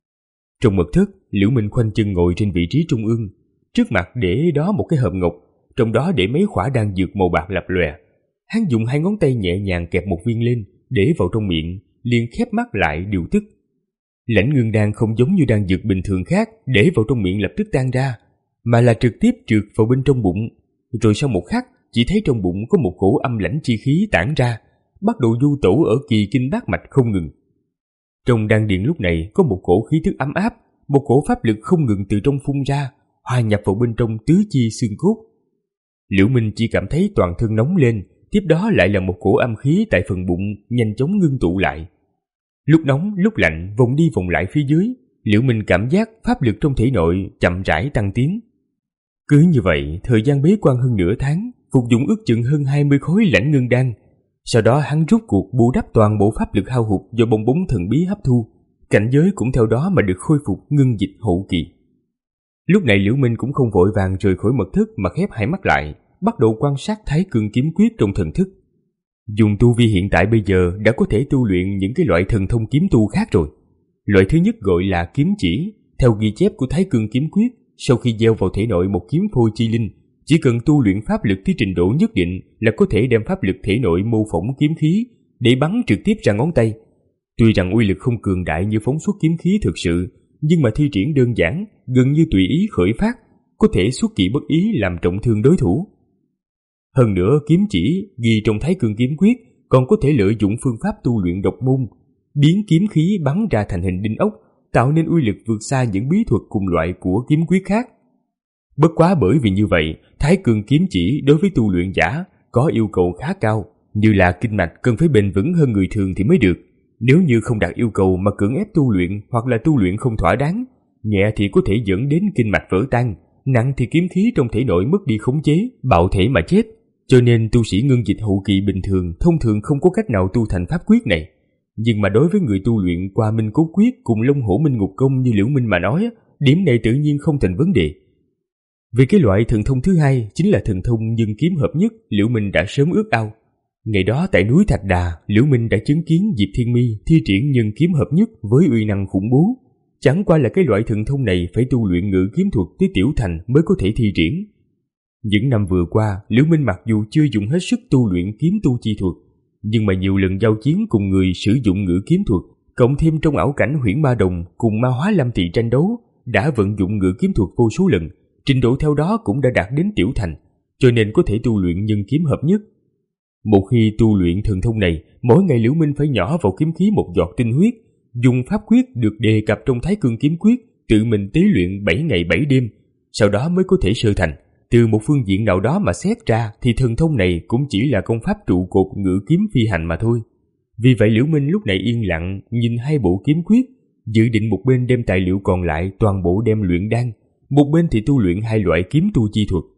Trong mật thất, Liễu Minh khoanh chân ngồi trên vị trí trung ương, trước mặt để đó một cái hộp ngọc, trong đó để mấy khỏa đan dược màu bạc lập lòe. Hắn dùng hai ngón tay nhẹ nhàng kẹp một viên lên, để vào trong miệng, liền khép mắt lại điều tức. Lãnh ngưng đan không giống như đan dược bình thường khác để vào trong miệng lập tức tan ra, mà là trực tiếp trượt vào bên trong bụng, rồi sau một khắc chỉ thấy trong bụng có một cổ âm lãnh chi khí tản ra, bắt đầu du tẩu ở kỳ kinh bát mạch không ngừng. Trong đan điền lúc này có một cổ khí tức ấm áp, một cổ pháp lực không ngừng từ trong phun ra, hòa nhập vào bên trong tứ chi xương cốt. Liễu Minh chỉ cảm thấy toàn thân nóng lên, tiếp đó lại là một cổ âm khí tại phần bụng nhanh chóng ngưng tụ lại. Lúc nóng lúc lạnh vòng đi vòng lại phía dưới, Liễu Minh cảm giác pháp lực trong thể nội chậm rãi tăng tiến. Cứ như vậy, thời gian bế quan hơn nửa tháng, phục dụng ước chừng hơn hai mươi khối lãnh ngưng đan. Sau đó hắn rút cuộc bù đắp toàn bộ pháp lực hao hụt do bong bóng thần bí hấp thu, cảnh giới cũng theo đó mà được khôi phục ngưng dịch hậu kỳ. Lúc này Liễu Minh cũng không vội vàng rời khỏi mật thất mà khép hai mắt lại, bắt đầu quan sát Thái Cương kiếm quyết trong thần thức. Dùng tu vi hiện tại bây giờ đã có thể tu luyện những cái loại thần thông kiếm tu khác rồi. Loại thứ nhất gọi là kiếm chỉ. Theo ghi chép của Thái Cương Kiếm Quyết, sau khi gieo vào thể nội một kiếm phôi chi linh, chỉ cần tu luyện pháp lực tới trình độ nhất định là có thể đem pháp lực thể nội mô phỏng kiếm khí để bắn trực tiếp ra ngón tay. Tuy rằng uy lực không cường đại như phóng xuất kiếm khí thực sự, nhưng mà thi triển đơn giản, gần như tùy ý khởi phát, có thể xuất kỳ bất ý làm trọng thương đối thủ. Hơn nữa, kiếm chỉ ghi trong Thái Cương Kiếm Quyết còn có thể lợi dụng phương pháp tu luyện độc môn, biến kiếm khí bắn ra thành hình đinh ốc, tạo nên uy lực vượt xa những bí thuật cùng loại của kiếm quyết khác. Bất quá bởi vì như vậy, Thái Cương Kiếm Chỉ đối với tu luyện giả có yêu cầu khá cao, như là kinh mạch cần phải bền vững hơn người thường thì mới được. Nếu như không đạt yêu cầu mà cưỡng ép tu luyện hoặc là tu luyện không thỏa đáng, nhẹ thì có thể dẫn đến kinh mạch vỡ tan, nặng thì kiếm khí trong thể nội mất đi khống chế, bạo thể mà chết. Cho nên tu sĩ ngưng dịch hậu kỳ bình thường thông thường không có cách nào tu thành pháp quyết này. Nhưng mà đối với người tu luyện qua Minh Cốt Quyết cùng Long Hổ Minh Ngục Công như Liễu Minh mà nói, điểm này tự nhiên không thành vấn đề. Vì cái loại thần thông thứ hai chính là thần thông nhân kiếm hợp nhất, Liễu Minh đã sớm ước ao. Ngày đó tại núi Thạch Đà, Liễu Minh đã chứng kiến Diệp Thiên Mi thi triển nhân kiếm hợp nhất với uy năng khủng bố. Chẳng qua là cái loại thần thông này phải tu luyện ngự kiếm thuật tới tiểu thành mới có thể thi triển. Những năm vừa qua, Liễu Minh mặc dù chưa dùng hết sức tu luyện kiếm tu chi thuật, nhưng mà nhiều lần giao chiến cùng người sử dụng ngự kiếm thuật, cộng thêm trong ảo cảnh Huyễn Ma Đồng cùng Ma Hóa Lam Tỳ tranh đấu, đã vận dụng ngự kiếm thuật vô số lần, trình độ theo đó cũng đã đạt đến tiểu thành, cho nên có thể tu luyện nhân kiếm hợp nhất. Một khi tu luyện thần thông này, mỗi ngày Liễu Minh phải nhỏ vào kiếm khí một giọt tinh huyết, dùng pháp quyết được đề cập trong Thái Cương Kiếm Quyết, tự mình tế luyện bảy ngày bảy đêm, sau đó mới có thể sơ thành. Từ một phương diện nào đó mà xét ra thì thần thông này cũng chỉ là công pháp trụ cột ngự kiếm phi hành mà thôi. Vì vậy Liễu Minh lúc này yên lặng nhìn hai bộ kiếm quyết, dự định một bên đem tài liệu còn lại toàn bộ đem luyện đan, một bên thì tu luyện hai loại kiếm tu chi thuật.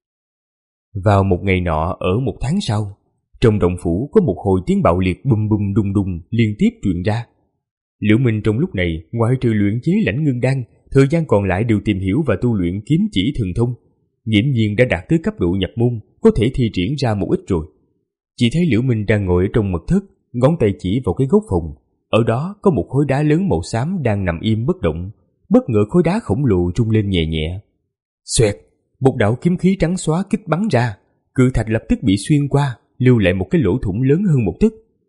Vào một ngày nọ ở một tháng sau, trong động phủ có một hồi tiếng bạo liệt bùm bùm đùng đùng liên tiếp truyền ra. Liễu Minh trong lúc này ngoại trừ luyện chế lãnh ngưng đan, thời gian còn lại đều tìm hiểu và tu luyện kiếm chỉ thần thông. Nghiễm nhiên đã đạt tới cấp độ nhập môn, có thể thi triển ra một ít rồi. Chỉ thấy Liễu Minh đang ngồi ở trong mật thất, ngón tay chỉ vào cái góc phòng. Ở đó có một khối đá lớn màu xám đang nằm im bất động. Bất ngờ khối đá khổng lồ rung lên nhẹ nhẹ. Xoẹt, một đạo kiếm khí trắng xóa kích bắn ra, cự thạch lập tức bị xuyên qua, lưu lại một cái lỗ thủng lớn hơn một tấc.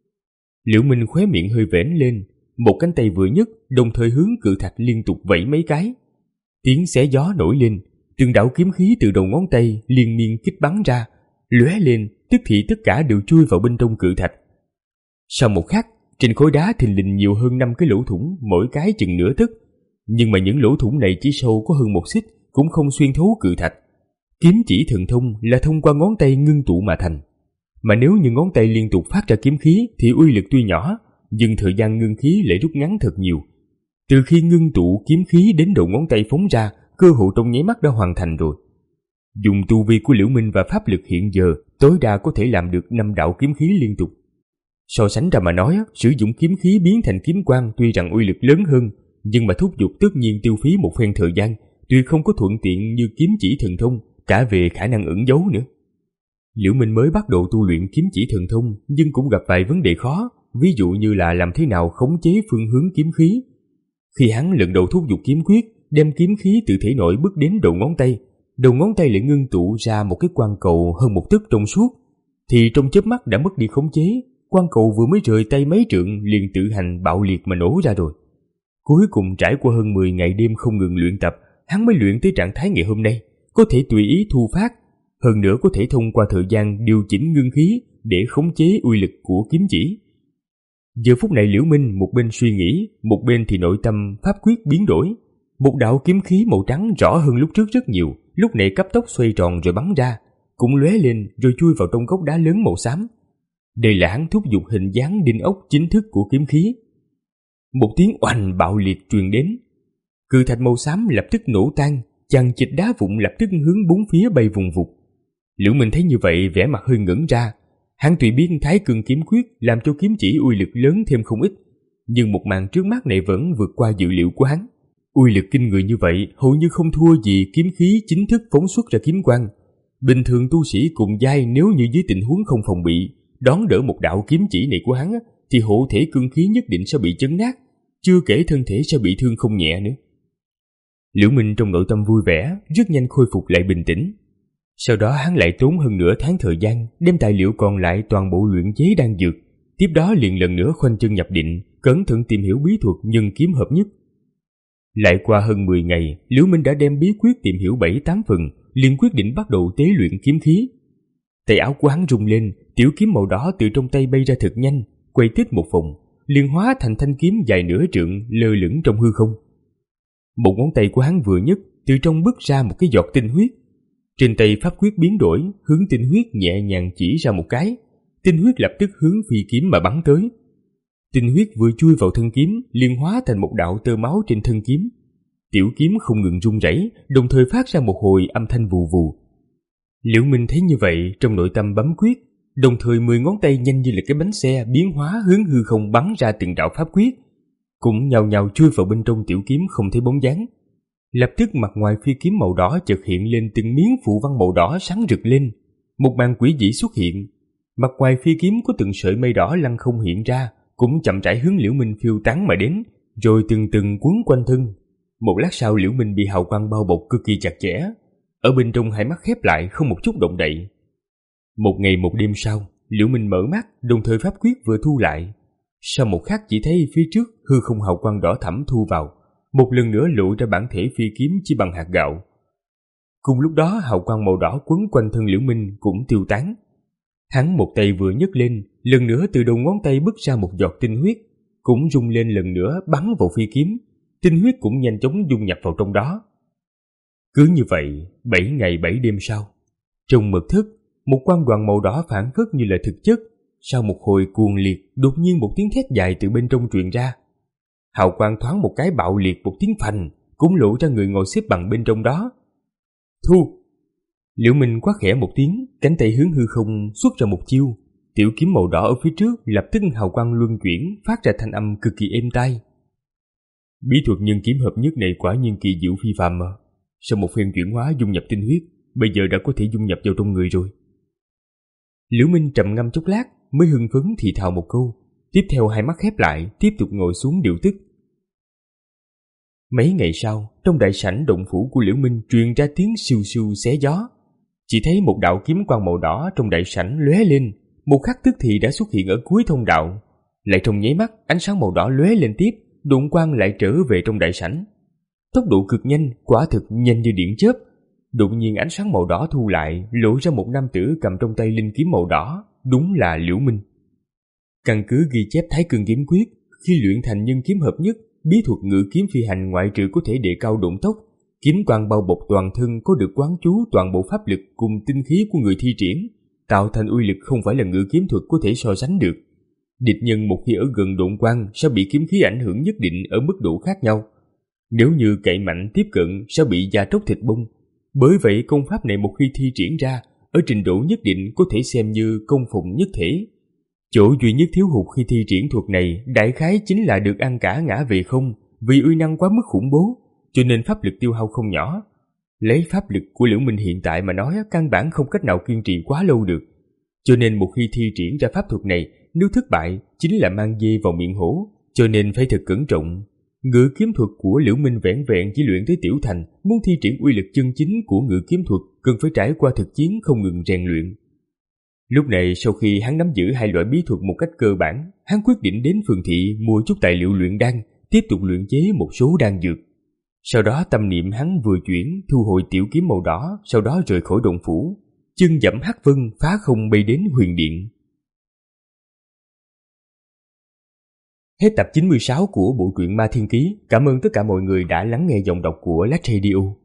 Liễu Minh khóe miệng hơi vểnh lên, một cánh tay vừa nhấc, đồng thời hướng cự thạch liên tục vẫy mấy cái. Tiếng xé gió nổi lên, từng đạo kiếm khí từ đầu ngón tay liên miên kích bắn ra, lóe lên, tức thì tất cả đều chui vào bên trong cự thạch. Sau một khắc, trên khối đá thình lình nhiều hơn năm cái lỗ thủng, mỗi cái chừng nửa tấc. Nhưng mà những lỗ thủng này chỉ sâu có hơn một xích, cũng không xuyên thấu cự thạch. Kiếm chỉ thần thông là thông qua ngón tay ngưng tụ mà thành. Mà nếu như ngón tay liên tục phát ra kiếm khí thì uy lực tuy nhỏ, nhưng thời gian ngưng khí lại rút ngắn thật nhiều. Từ khi ngưng tụ kiếm khí đến đầu ngón tay phóng ra, cơ hội trong nháy mắt đã hoàn thành rồi. Dùng tu vi của Liễu Minh và pháp lực hiện giờ, tối đa có thể làm được năm đạo kiếm khí liên tục. So sánh ra mà nói, sử dụng kiếm khí biến thành kiếm quang tuy rằng uy lực lớn hơn, nhưng mà thúc giục tất nhiên tiêu phí một phen thời gian, tuy không có thuận tiện như kiếm chỉ thần thông, cả về khả năng ẩn giấu nữa. Liễu Minh mới bắt đầu tu luyện kiếm chỉ thần thông, nhưng cũng gặp vài vấn đề khó, ví dụ như là làm thế nào khống chế phương hướng kiếm khí. Khi hắn lần đầu thúc giục kiếm quyết, đem kiếm khí từ thể nội bước đến đầu ngón tay, đầu ngón tay lại ngưng tụ ra một cái quang cầu hơn một tấc trong suốt, thì trong chớp mắt đã mất đi khống chế, quang cầu vừa mới rời tay mấy trượng liền tự hành bạo liệt mà nổ ra rồi. Cuối cùng trải qua hơn mười ngày đêm không ngừng luyện tập, hắn mới luyện tới trạng thái ngày hôm nay, có thể tùy ý thu phát, hơn nữa có thể thông qua thời gian điều chỉnh ngưng khí để khống chế uy lực của kiếm chỉ. Giờ phút này Liễu Minh một bên suy nghĩ, một bên thì nội tâm pháp quyết biến đổi. Một đạo kiếm khí màu trắng rõ hơn lúc trước rất nhiều, lúc này cấp tốc xoay tròn rồi bắn ra, cũng lóe lên rồi chui vào trong gốc đá lớn màu xám. Đây là hắn thúc giục hình dáng đinh ốc chính thức của kiếm khí. Một tiếng oanh bạo liệt truyền đến, cự thạch màu xám lập tức nổ tan, chằng chịt đá vụn lập tức hướng bốn phía bay vùng vụt. Liễu Minh thấy như vậy vẻ mặt hơi ngẩn ra, hắn tùy biết Thái Cương Kiếm Quyết làm cho kiếm chỉ uy lực lớn thêm không ít, nhưng một màn trước mắt này vẫn vượt qua dự liệu của hắn. Uy lực kinh người như vậy hầu như không thua gì kiếm khí chính thức phóng xuất ra kiếm quang. Bình thường tu sĩ cùng giai nếu như dưới tình huống không phòng bị, đón đỡ một đạo kiếm chỉ này của hắn thì hộ thể cương khí nhất định sẽ bị chấn nát, chưa kể thân thể sẽ bị thương không nhẹ nữa. Liễu Minh trong nội tâm vui vẻ, rất nhanh khôi phục lại bình tĩnh. Sau đó hắn lại tốn hơn nửa tháng thời gian đem tài liệu còn lại toàn bộ luyện chế đan dược, tiếp đó liền lần nữa khoanh chân nhập định, cẩn thận tìm hiểu bí thuật nhân kiếm hợp nhất. Lại qua hơn mười ngày, Liễu Minh đã đem bí quyết tìm hiểu bảy tám phần, liền quyết định bắt đầu tế luyện kiếm khí. Tay áo của hắn rung lên, tiểu kiếm màu đỏ từ trong tay bay ra thật nhanh, quay tít một vòng, liền hóa thành thanh kiếm dài nửa trượng lơ lửng trong hư không. Một ngón tay của hắn vừa nhấc, từ trong bứt ra một cái giọt tinh huyết. Trên tay pháp quyết biến đổi, hướng tinh huyết nhẹ nhàng chỉ ra một cái, tinh huyết lập tức hướng phi kiếm mà bắn tới. Tinh huyết vừa chui vào thân kiếm, liền hóa thành một đạo tơ máu trên thân kiếm. Tiểu kiếm không ngừng rung rẩy, đồng thời phát ra một hồi âm thanh vù vù. Liễu Minh thấy như vậy, trong nội tâm bấm quyết, đồng thời mười ngón tay nhanh như là cái bánh xe biến hóa hướng hư không bắn ra từng đạo pháp quyết, cũng nhào nhào chui vào bên trong tiểu kiếm không thấy bóng dáng. Lập tức mặt ngoài phi kiếm màu đỏ chợt hiện lên từng miếng phù văn màu đỏ sáng rực lên, một màn quỷ dị xuất hiện. Mặt ngoài phi kiếm có từng sợi mây đỏ lăng không hiện ra, cũng chậm rãi hướng Liễu Minh phiêu tán mà đến, rồi từng từng quấn quanh thân. Một lát sau Liễu Minh bị hào quang bao bọc cực kỳ chặt chẽ, ở bên trong hai mắt khép lại không một chút động đậy. Một ngày một đêm sau, Liễu Minh mở mắt, đồng thời pháp quyết vừa thu lại. Sau một khắc chỉ thấy phía trước hư không hào quang đỏ thẫm thu vào, một lần nữa lộ ra bản thể phi kiếm chỉ bằng hạt gạo. Cùng lúc đó hào quang màu đỏ quấn quanh thân Liễu Minh cũng tiêu tán. Hắn một tay vừa nhấc lên, lần nữa từ đầu ngón tay bứt ra một giọt tinh huyết, cũng rung lên lần nữa bắn vào phi kiếm, tinh huyết cũng nhanh chóng dung nhập vào trong đó. Cứ như vậy, bảy ngày bảy đêm sau, trong mật thất, một quang đoàn màu đỏ phản phất như là thực chất. Sau một hồi cuồng liệt, đột nhiên một tiếng thét dài từ bên trong truyền ra. Hào quang thoáng một cái bạo liệt một tiếng phành, cũng lộ ra người ngồi xếp bằng bên trong đó. Thu! Liễu Minh quát khẽ một tiếng, cánh tay hướng hư không xuất ra một chiêu. Tiểu kiếm màu đỏ ở phía trước lập tức hào quang luân chuyển, phát ra thanh âm cực kỳ êm tai. Bí thuật nhân kiếm hợp nhất này quả nhiên kỳ diệu phi phàm mà. Sau một phen chuyển hóa dung nhập tinh huyết, bây giờ đã có thể dung nhập vào trong người rồi. Liễu Minh trầm ngâm chốc lát mới hưng phấn thì thào một câu, tiếp theo hai mắt khép lại, tiếp tục ngồi xuống điều tức. Mấy ngày sau, trong đại sảnh động phủ của Liễu Minh truyền ra tiếng siêu siêu xé gió. Chỉ thấy một đạo kiếm quang màu đỏ trong đại sảnh lóe lên, một khắc tức thì đã xuất hiện ở cuối thông đạo. Lại trong nháy mắt, ánh sáng màu đỏ lóe lên tiếp, đụng quang lại trở về trong đại sảnh. Tốc độ cực nhanh, quả thực nhanh như điện chớp. Đột nhiên ánh sáng màu đỏ thu lại, lộ ra một nam tử cầm trong tay linh kiếm màu đỏ, đúng là Liễu Minh. Căn cứ ghi chép Thái Cương kiếm quyết, khi luyện thành nhân kiếm hợp nhất, bí thuật ngự kiếm phi hành ngoại trừ có thể đề cao độn tốc, kiếm quang bao bọc toàn thân có được quán chú toàn bộ pháp lực cùng tinh khí của người thi triển, tạo thành uy lực không phải là ngự kiếm thuật có thể so sánh được. Địch nhân một khi ở gần độn quang sẽ bị kiếm khí ảnh hưởng nhất định ở mức độ khác nhau. Nếu như cậy mạnh tiếp cận sẽ bị da tróc thịt bung. Bởi vậy công pháp này một khi thi triển ra, ở trình độ nhất định có thể xem như công phụng nhất thể. Chỗ duy nhất thiếu hụt khi thi triển thuật này đại khái chính là được ăn cả ngã về không, vì uy năng quá mức khủng bố, cho nên pháp lực tiêu hao không nhỏ. Lấy pháp lực của Liễu Minh hiện tại mà nói, căn bản không cách nào kiên trì quá lâu được. Cho nên một khi thi triển ra pháp thuật này, nếu thất bại chính là mang dê vào miệng hổ, cho nên phải thật cẩn trọng. Ngự kiếm thuật của Liễu Minh vẹn vẹn chỉ luyện tới tiểu thành, muốn thi triển uy lực chân chính của ngự kiếm thuật cần phải trải qua thực chiến không ngừng rèn luyện. Lúc này sau khi hắn nắm giữ hai loại bí thuật một cách cơ bản, hắn quyết định đến phường thị mua chút tài liệu luyện đan, tiếp tục luyện chế một số đan dược. Sau đó tâm niệm hắn vừa chuyển, thu hồi tiểu kiếm màu đỏ, sau đó rời khỏi động phủ, chân dẫm hắc vân phá không bay đến huyền điện. Hết tập chín mươi sáu của bộ truyện Ma Thiên Ký. Cảm ơn tất cả mọi người đã lắng nghe giọng đọc của Lách Radio.